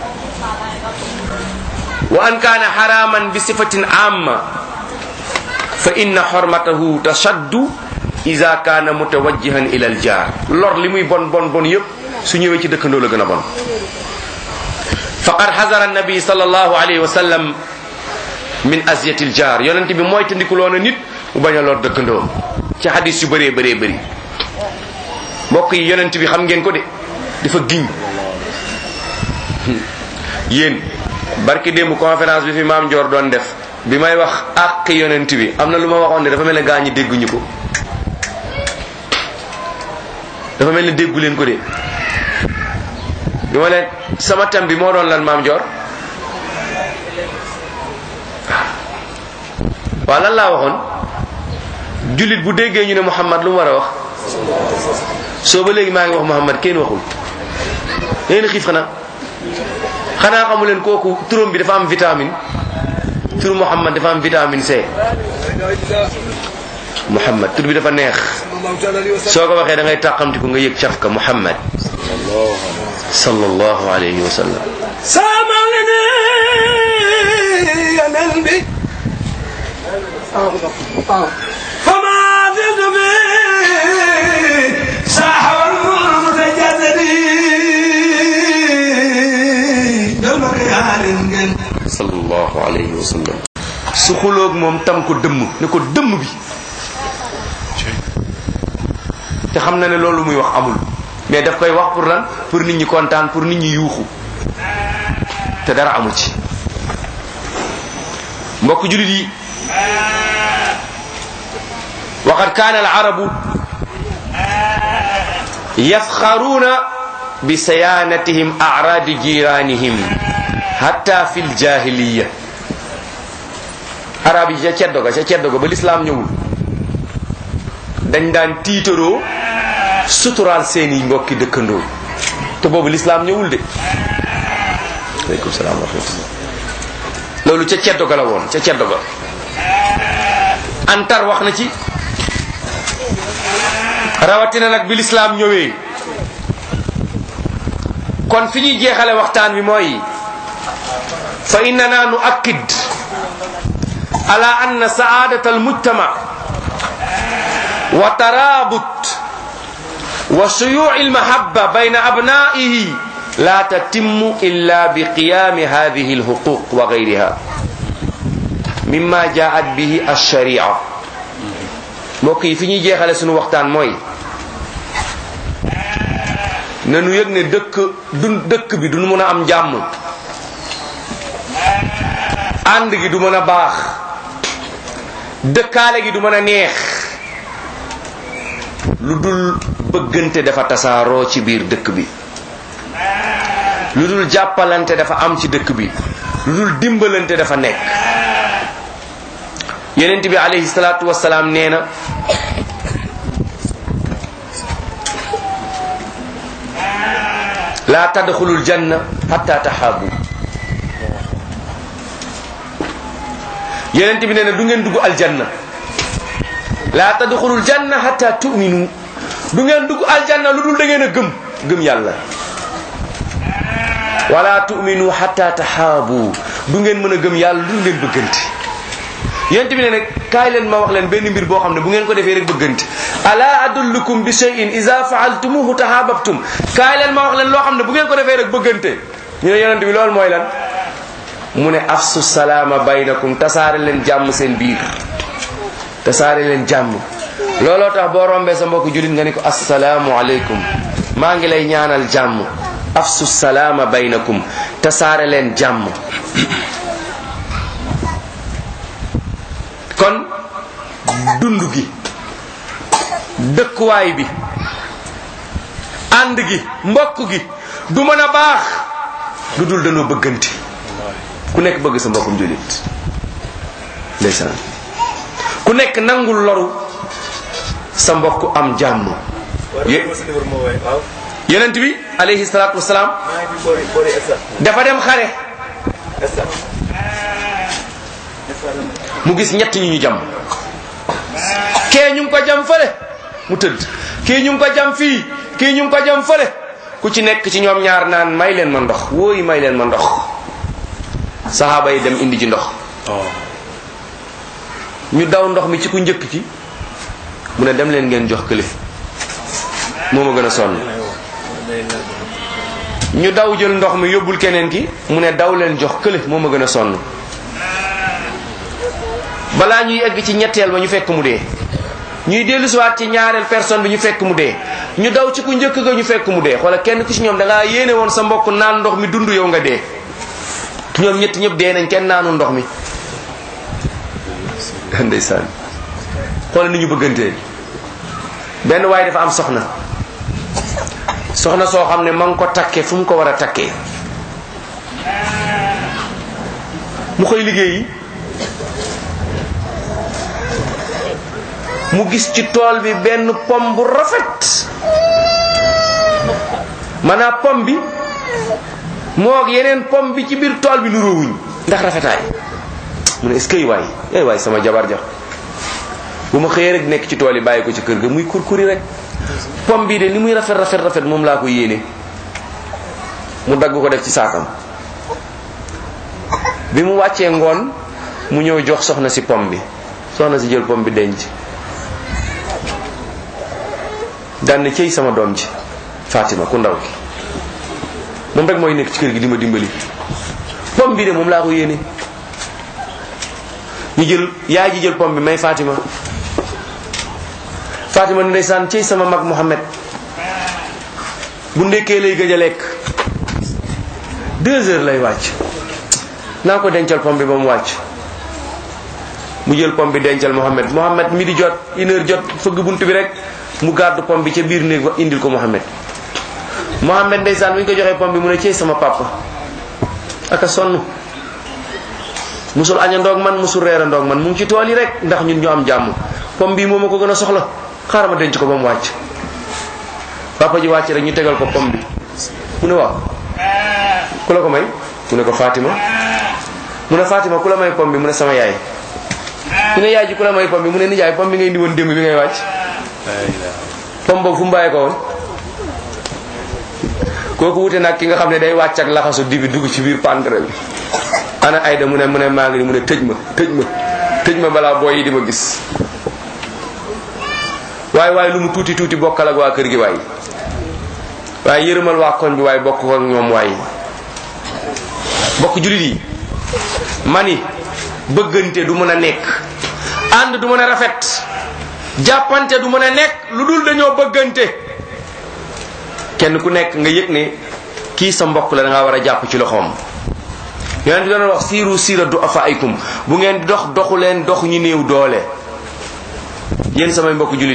Speaker 4: wa an kaana haraman bi sifatin amma fa inna hurmatahu tashaddu iza kaana mutawajjihan ila al jaar lor li muy bon bon bon yépp su ñëwee ci dëkkandoo la gën a bon faqad hazara an-nabi sallallahu alayhi wa sallam min azyati al jaar yonent bi mooy tandikuloon a nit mu bañ a lor dëkkandoo ci hadis yu bëree bëree bëri mbokk yi yonent bi xam ngeen ko de dafa giñ yéen barki démb conférence bi fi maam Ndior doon def bi may wax àq yonent bi am na lu ma waxoon ne dafa mel ne gaa ñi dégguñu ko dafa mel ne déggu leen ko de bi ma leen sama thème bi moo doon lan maam Ndior waaw lan laa waxoon jullit bu déggee ñu ne Muhammad lu mu war a wax soo ba léegi maa ngi wax Muhammad kenn waxul ngeen xiif xanaa xanaa xamu leen kooku turam bi dafa am vitamine turu Muhammad dafa am vitamine C Muhammad tur bi dafa neex soo ko waxee da ngay tàqamtiku nga yëg cafka Muhammad sallallahu alayhi wa sallam
Speaker 5: sama lene yanen bi fama zidu bi sahawal mutajaddi dama yalen ngeen
Speaker 4: sallallahu alayhi wa sallam su xuloog moom tam ko dëmm ne ko dëmm bi te xam na ne loolu muy wax amul mais daf koy wax pour lan pour nit ñi kontaan pour nit ñi yuuxu te dara amul ci mbokk julit yi waqad kaana al arabu yafxaruuna bi sayanatihim a'raadi jiranihim hatta fi ljahiliya arab yi ca ceddo ga ca ceddo ga ba lislaam ñëwul dañ daan tiitaroo suturaal seeni mbokki dëkkandoo te boobu lislaam ñëwul de aleykum salaam wa rahmatullah loolu ca ceddo ga la woon ca ceddo ga antar wax na ci rawatina nag bi lislaam ñëwee kon fi ñuy jeexale waxtaan bi mooy fa innana nuakkid ala anna sa'adat almujtama wa tarabut wa shuyu' almahabba bayna abna'ihi la tatimmu illa bi qiyam hadhihi alhuquq wa ghayriha mimma ja'at bihi ash-shari'a. mbokk yi fi ñuy jeexale sunu waxtaan mooy nanu yëg ne dëkk du dëkk bi du mën a am jàmm, ànd gi du mën a baax, dëkkaale gi du mën a neex lu dul bëggante dafa tasaaroo ci biir dëkk bi, lu dul jàppalante dafa am ci dëkk bi, lu dul dimbalante dafa nekk. yonent bi alayhi salaatu wassalaam nee na la tadxulul janna hatta tahabu. yonent bi nee na du ngeen dugg aljanna la tadxulul janna hatta tu'minu, du ngeen dugg aljanna lu dul da ngeen a gëm gëm yàlla. wala tu'minu hatta tahabu, du ngeen mën a gëm yàlla lu dul ngeen bëggante. yonent bi ne nag kaay leen ma wax leen benn mbir boo xam ne bu ngeen ko defee rek bëggante. ala adullukum bi shay'in iza fa'altumuhu tahabbtum, kaay leen ma wax leen loo xam ne bu ngeen ko defee rek bëggante. ñu ne yonent bi loolu mooy lan? mu ne afsu salaama baynakum, tasaare leen jàmm seen biir, tasaare leen jàmm. looloo tax boo rombee sa mbokk jullit nga ni ko assalaamu aleykum, maa ngi lay ñaanal jàmm. afsu salaama baynakum, tasaare leen jàmm. kon dund gi, dëkkuwaay bi, ànd gi, mbokk gi du mën a baax lu dul dañoo bëggante, ku nekk bëgg sa mbokkum jullit. ndeysaan ku nekk nangul loru sa mbokk am jàmm. yonent bi alayhi salaatu wasalaam dafa dem xare, mu gis ñett ñu ñu jam, kee ñu ngi ko jam fële mu tëdd, kii ñu ngi ko jam fii, kii ñu ngi ko jam fële. ku ci nekk ci ñoom ñaar naan may leen ma ndox, wóoyi may leen ma ndox. saxaaba yi dem indi ci ndox, ñu daw ndox mi ci ku njëkk ci, mu ne dem leen ngeen jox kële, moo ma gën a sonn. ñu daw jël ndox mi yóbbul keneen ki, mu ne daw leen jox kële, moo ma gën a sonn. balaa ñuy egg ci ñetteel ba ñu fekk mu dee, ñuy dellu siwaat ci ñaareel personne bi ñu fekk mu dee, ñu daw ci ku njëkk ga ñu fekk mu dee. xoola kenn ku ci ñoom da ngaa yéene woon sa mbokk naan ndox mi dund, yow nga dee. ñoom ñett ñëpp dee nañ, kenn naanu ndox mi. ndeysaan xoola ni ñu bëggantee. benn waaye dafa am soxna, soxna soo xam ne ma ngi ko takkee fu mu ko war a takkee. mu xëy liggéeyi, mu gis ci tool bi benn pom bu rafet, maanaam pom bi moog yeneen pom bi ci biir tool bi nuróowuñ ndax rafetaay. mu ne est-ce que waay eh waay sama jabar ja bu ma xëyee rek nekk ci tool yi bàyyi ko ci kër ga muy kurkuri rek, pom bii de ni muy rafet rafet rafet moom laa ko yéene. mu dagg ko def ci saakam. bi mu wàccee ngoon mu ñëw jox soxna si pom bi, soxna si jël pom bi denc. daan ne cey sama doom ji Fatima ku ndaw ki, moom rek mooy nekk ci kër gi di ma dimbali, pom bi de moom laa ko yéene. ñu jël yaay ji jël pom bi may Fatima. Fatima ne ndeysaan cey sama mag Muhammad bu ndekkee lay gëj a lekk, deux heures lay wàcc, naa ko dencal pom bi ba mu wàcc. mu jël pom bi dencal Muhammad. Muhammad mi di jot une heure jot, fëgg bunt bi rek mu gàddu pom bi ca biir néeg ba indil ko Muhammad. Muhammad ndeysaan bu ñu ko joxee pom bi mu ne cey sama papa aka sonn, musul aña ndoog man musul reera ndoog man mu ngi ci tool yi rek ndax ñun ñu am jàmm pom bii moom a ko gën a soxla xaaral ma denc ko ba mu wàcc papa ji wàcc rek ñu tegal ko pom bi mu ne waaw ku la ko may mu ne ko Fatima mu ne Fatima ku la may pom bi mu ne sama yaay mu ne yaay ji ku la may pom bi mu ne nijaay pom bi ngay indi woon démb bi ngay wàcc pom boobu fu mu bàyyee ko woon kooku wute nag ki nga xam ne day wàcc ak laxasu dibi dugg ci biir pantre bi ana Ayda mu ne mu ne maa ngi ni mu ne tëj ma tëj ma tëj ma balaa booy yi di ma gis waaye waaye lu mu tuuti tuuti bokkal ak waa kër gi waay waaye yërëmal waa koñ bi waaye bokk ko ak ñoom waay bokk jullit yi mani bëggante du mën a nekk ànd du mën a rafet jàppante du mën a nekk lu dul dañoo bëggante kenn ku nekk nga yëg ne kii sa mbokk la da ngaa war a jàpp ci loxoom yonent bi doon wax siiru siira du afaikum bu ngeen di dox doxu leen dox ñu néew doole yéen samay mbokk jullit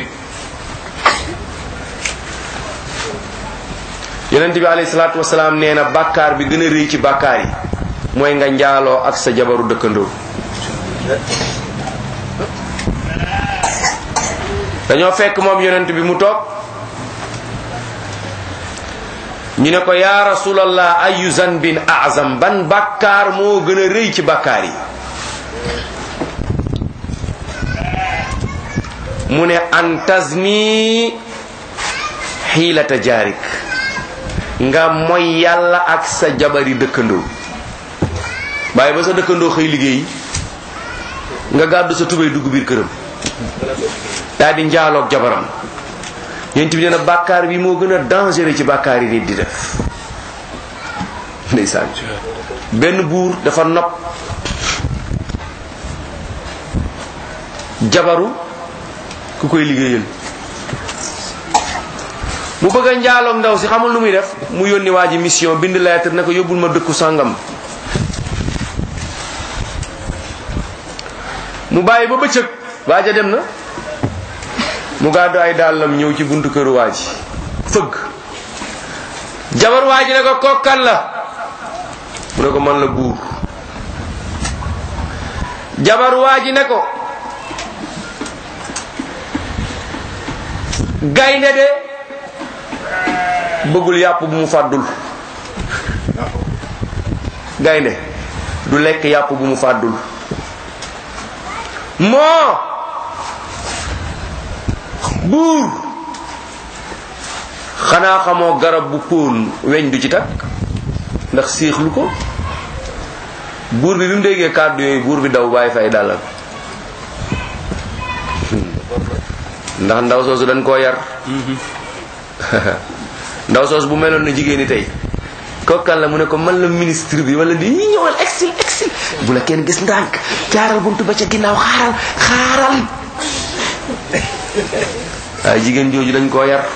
Speaker 4: yonent bi alayhi salaatu wasalaam nee na bàkkaar bi gën a rëy ci bàkkaar yi mooy nga njaaloo ak sa jabaru dëkkandoo dañoo fekk moom yonent bi mu toog ñu ne ko yaa rasulallah ayu zanbin azam ban bàkkaar moo gën a rëy ci bàkkaar yi mu ne an tazni xiilata jaarik nga moy yàlla ak sa jabari dëkkandoo bàyyi ba sa dëkkandoo xëy liggéey nga gàddu sa tubéy dugg biir këram daal di njaaloog jabaram yéen bi nee na bàkkaar bi moo gën a dangereux ci bàkkaar yi nit di def ndeysaan benn buur dafa nopp jabaru ku koy liggéeyal mu bëgg a njaaloog ndaw si xamul lu muy def mu yónni waa ji mission bind lettre ne ko yóbbul ma dëkku sàngam mu bàyyi ba bëccëg waa ja dem na mu gàddu ay dàllam ñëw ci buntu këru waa ji fëgg jabar waa ji ne ko kokkan la mu ne ko man la buur jabar waa ji ne ko gaynde de bëggul yàpp bu mu fàddul gaynde du lekk yàpp bu mu fàddul moo buur xanaa xamoo garab bu póon weñ du ci takk ndax siixlu ko buur bi bi mu déggee kàddu yooyu buur bi daw bàyyi fay dàllam ndax ndaw soosu dañ koo yar ndaw soosu bu meloon na jigéen ñi tey kokkan la mu ne ko man la ministre bi wala di ñi ñëwal exil exil bu la kenn gis ndànk jaaral buntu ba ca ginnaaw xaaral xaaral waaye jigéen jooju dañ koo yar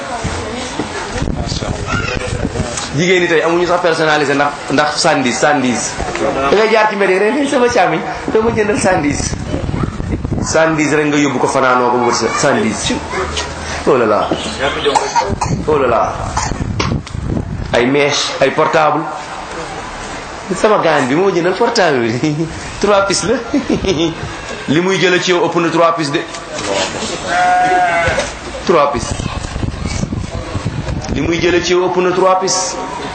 Speaker 4: jigéen ñi tey amuñu sax personnalisé ndax ndax sandis sandis da ngay jaar ci mbedd rek sama càmmiñ doo ma jëndal sandis sandis rek nga yóbbu ko fanaanoo ko wër sa sandis oh là là oh là là ay mèche ay portable sama gaan bi moo jëndal portable bi trois pièces la li muy jëla ci yow ëpp na trois pièces de trois pièces li muy jëla ci yow ëpp na trois pièces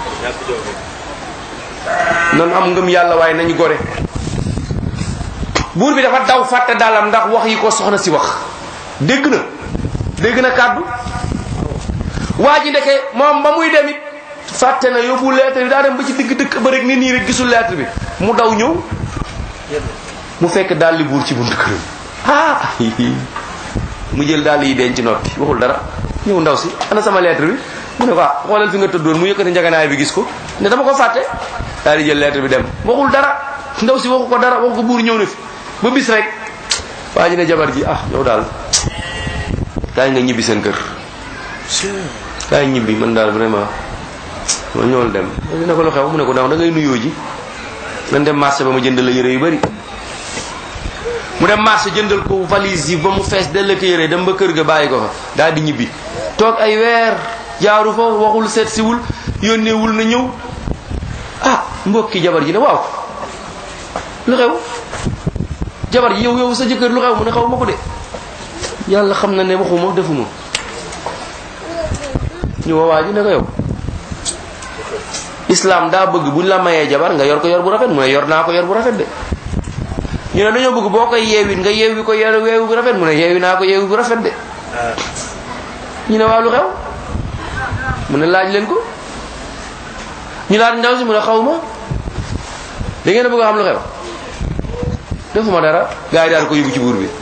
Speaker 4: nan am ngëm yàlla waaye nañu gore buur bi dafa daw fàtte dàllam ndax wax yi ko soxna si wax dégg na dégg na kàddu waa ji ndeke moom ba muy demit fàtte na yóbbu lettre bi daa dem ba ci digg dëkk ba rek ni nii rek gisul lettre bi mu daw ñëw mu fekk dàlli buur ci buntu këram ah mu jël dàll yi denc noppi waxul dara ñëw ndaw si ana sama lettre bi mu ne ko ah xoolal fi nga tëddoon mu yëkkati njaganaay bi gis ko ne dama ko fàtte daal di jël lettre bi dem waxul dara ndaw si waxu ko dara waxu ko buur ñëw na fi ba bis rek waa ji ne jabar ji ah yow daal kaay nga ñibbi seen kër kaay ñibbi man daal vraiment ma ñëwal dem ne ko lu xew mu ne ko daaw da ngay nuyoo ji nan dem marché ba ma jëndal la yére yu bari mu dem marché jëndal ko valise yi ba mu fees dell ko yére dem ba kër ga bàyyi ko fa daal di ñibbi toog ay weer jaaru fa waxul seet siwul yónneewul na ñëw ah mbokki jabar ji ne waaw lu xew jabar ji yow yow sa jëkkër lu xew mu ne xaw ma ko de yàlla xam na ne waxuma defuma ñu woo waa ji ne ko yow islam daa bëgg buñ la mayee jabar nga yor ko yor bu rafet mu ne yor naa ko yor bu rafet de ñu ne dañoo bëgg boo koy yeewit nga yeewi ko yor weewu bu rafet mu ne yeewi naa ko yeewi bu rafet de ñu ne waaw lu xew mu ne laaj leen ko ñu laaj ndaw si mu ne xaw ma da ngeen a bëgg a xam lu xew defuma dara gars yi daal ko yóbbu ci buur bi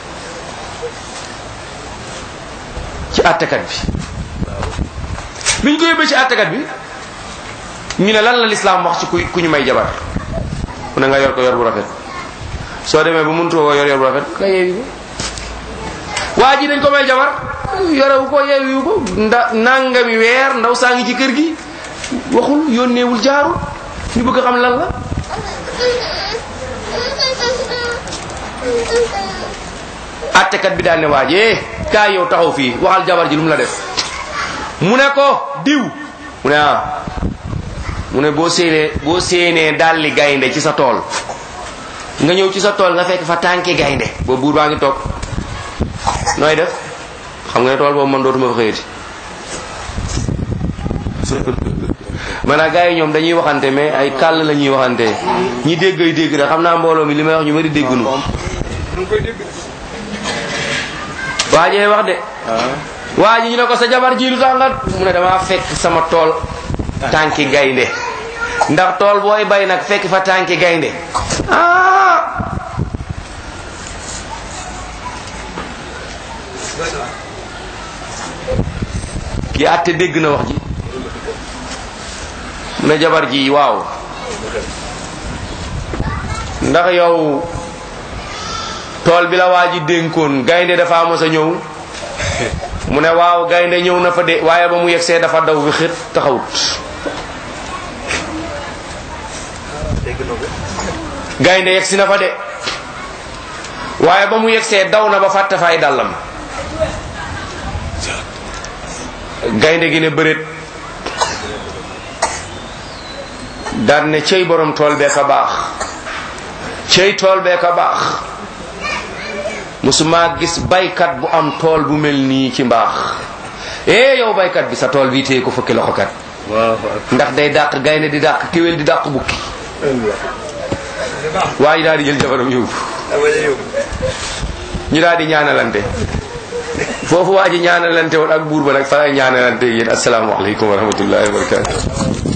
Speaker 4: ci àttekat bi biñ ko yóbbee ci àttekat bi ñu ne lan la lislaam wax ci ku ku ñu may jabar mu ne nga yor ko yor bu rafet soo demee ba mënutoo ko yor yor bu rafet nga yeewi ko waa ji dañ ko may jabar yorewu ko yeewiwu ko nda nangami weer ndaw saa ngi ci kër gi waxul yónneewul jaarul ñu bëgg xam lan la attekat bi daal ne waaj eh kaay yow taxaw fii waxal jabar ji lu mu la def mu ne ko diw mu ne ah mu ne boo séenee boo séenee dalli gaynde ci sa tool nga ñëw ci sa tool nga fekk fa tànki gaynde boobu buur baa ngi toog nooy def xam nga ne tool boobu man dootuma fa xëyati maanaam gars yi ñoom dañuy waxante mais ay kàll la ñuy waxante ñi dégg ay dégg rek xam naa mbooloo mi li may wax ñu bari dégg nu waajee wax de waa ji ñu ne ko sa jabar ji lu tax nga mu ne damaa fekk sama tool tànki gaynde ndax tool booy bay nag fekk fa tànki gaynde ah ki àtte dégg na wax ji mu ne jabar ji waaw ndax yow tool bi la waa ji dénkoon gaynde dafa mos a ñëw mu ne waaw gaynde ñëw na fa de waaye ba mu yegsee dafa daw bi xët taxawut gaynde yegsi na fa de waaye ba mu yegsee daw na ba fàtte fay dàllam gaynde gi ne bëreet daan ne cey borom tool bee ka baax cey tool bee ka baax musuma gis baykat bu am tool bu mel nii ci mbaax eh yow baykat bi sa tool bii téye ko fukki loxo kat ndax day dàq gaynde di dàq kéwél di dàq bukki waaye daal di jël jabaram yóbbu ñu daal di ñaanalante foofu waa ji ñaanalante woon ak buur ba nag fa lay ñaanalante yéen asalaamaaleykum wa rahmatullahi wa barakatuh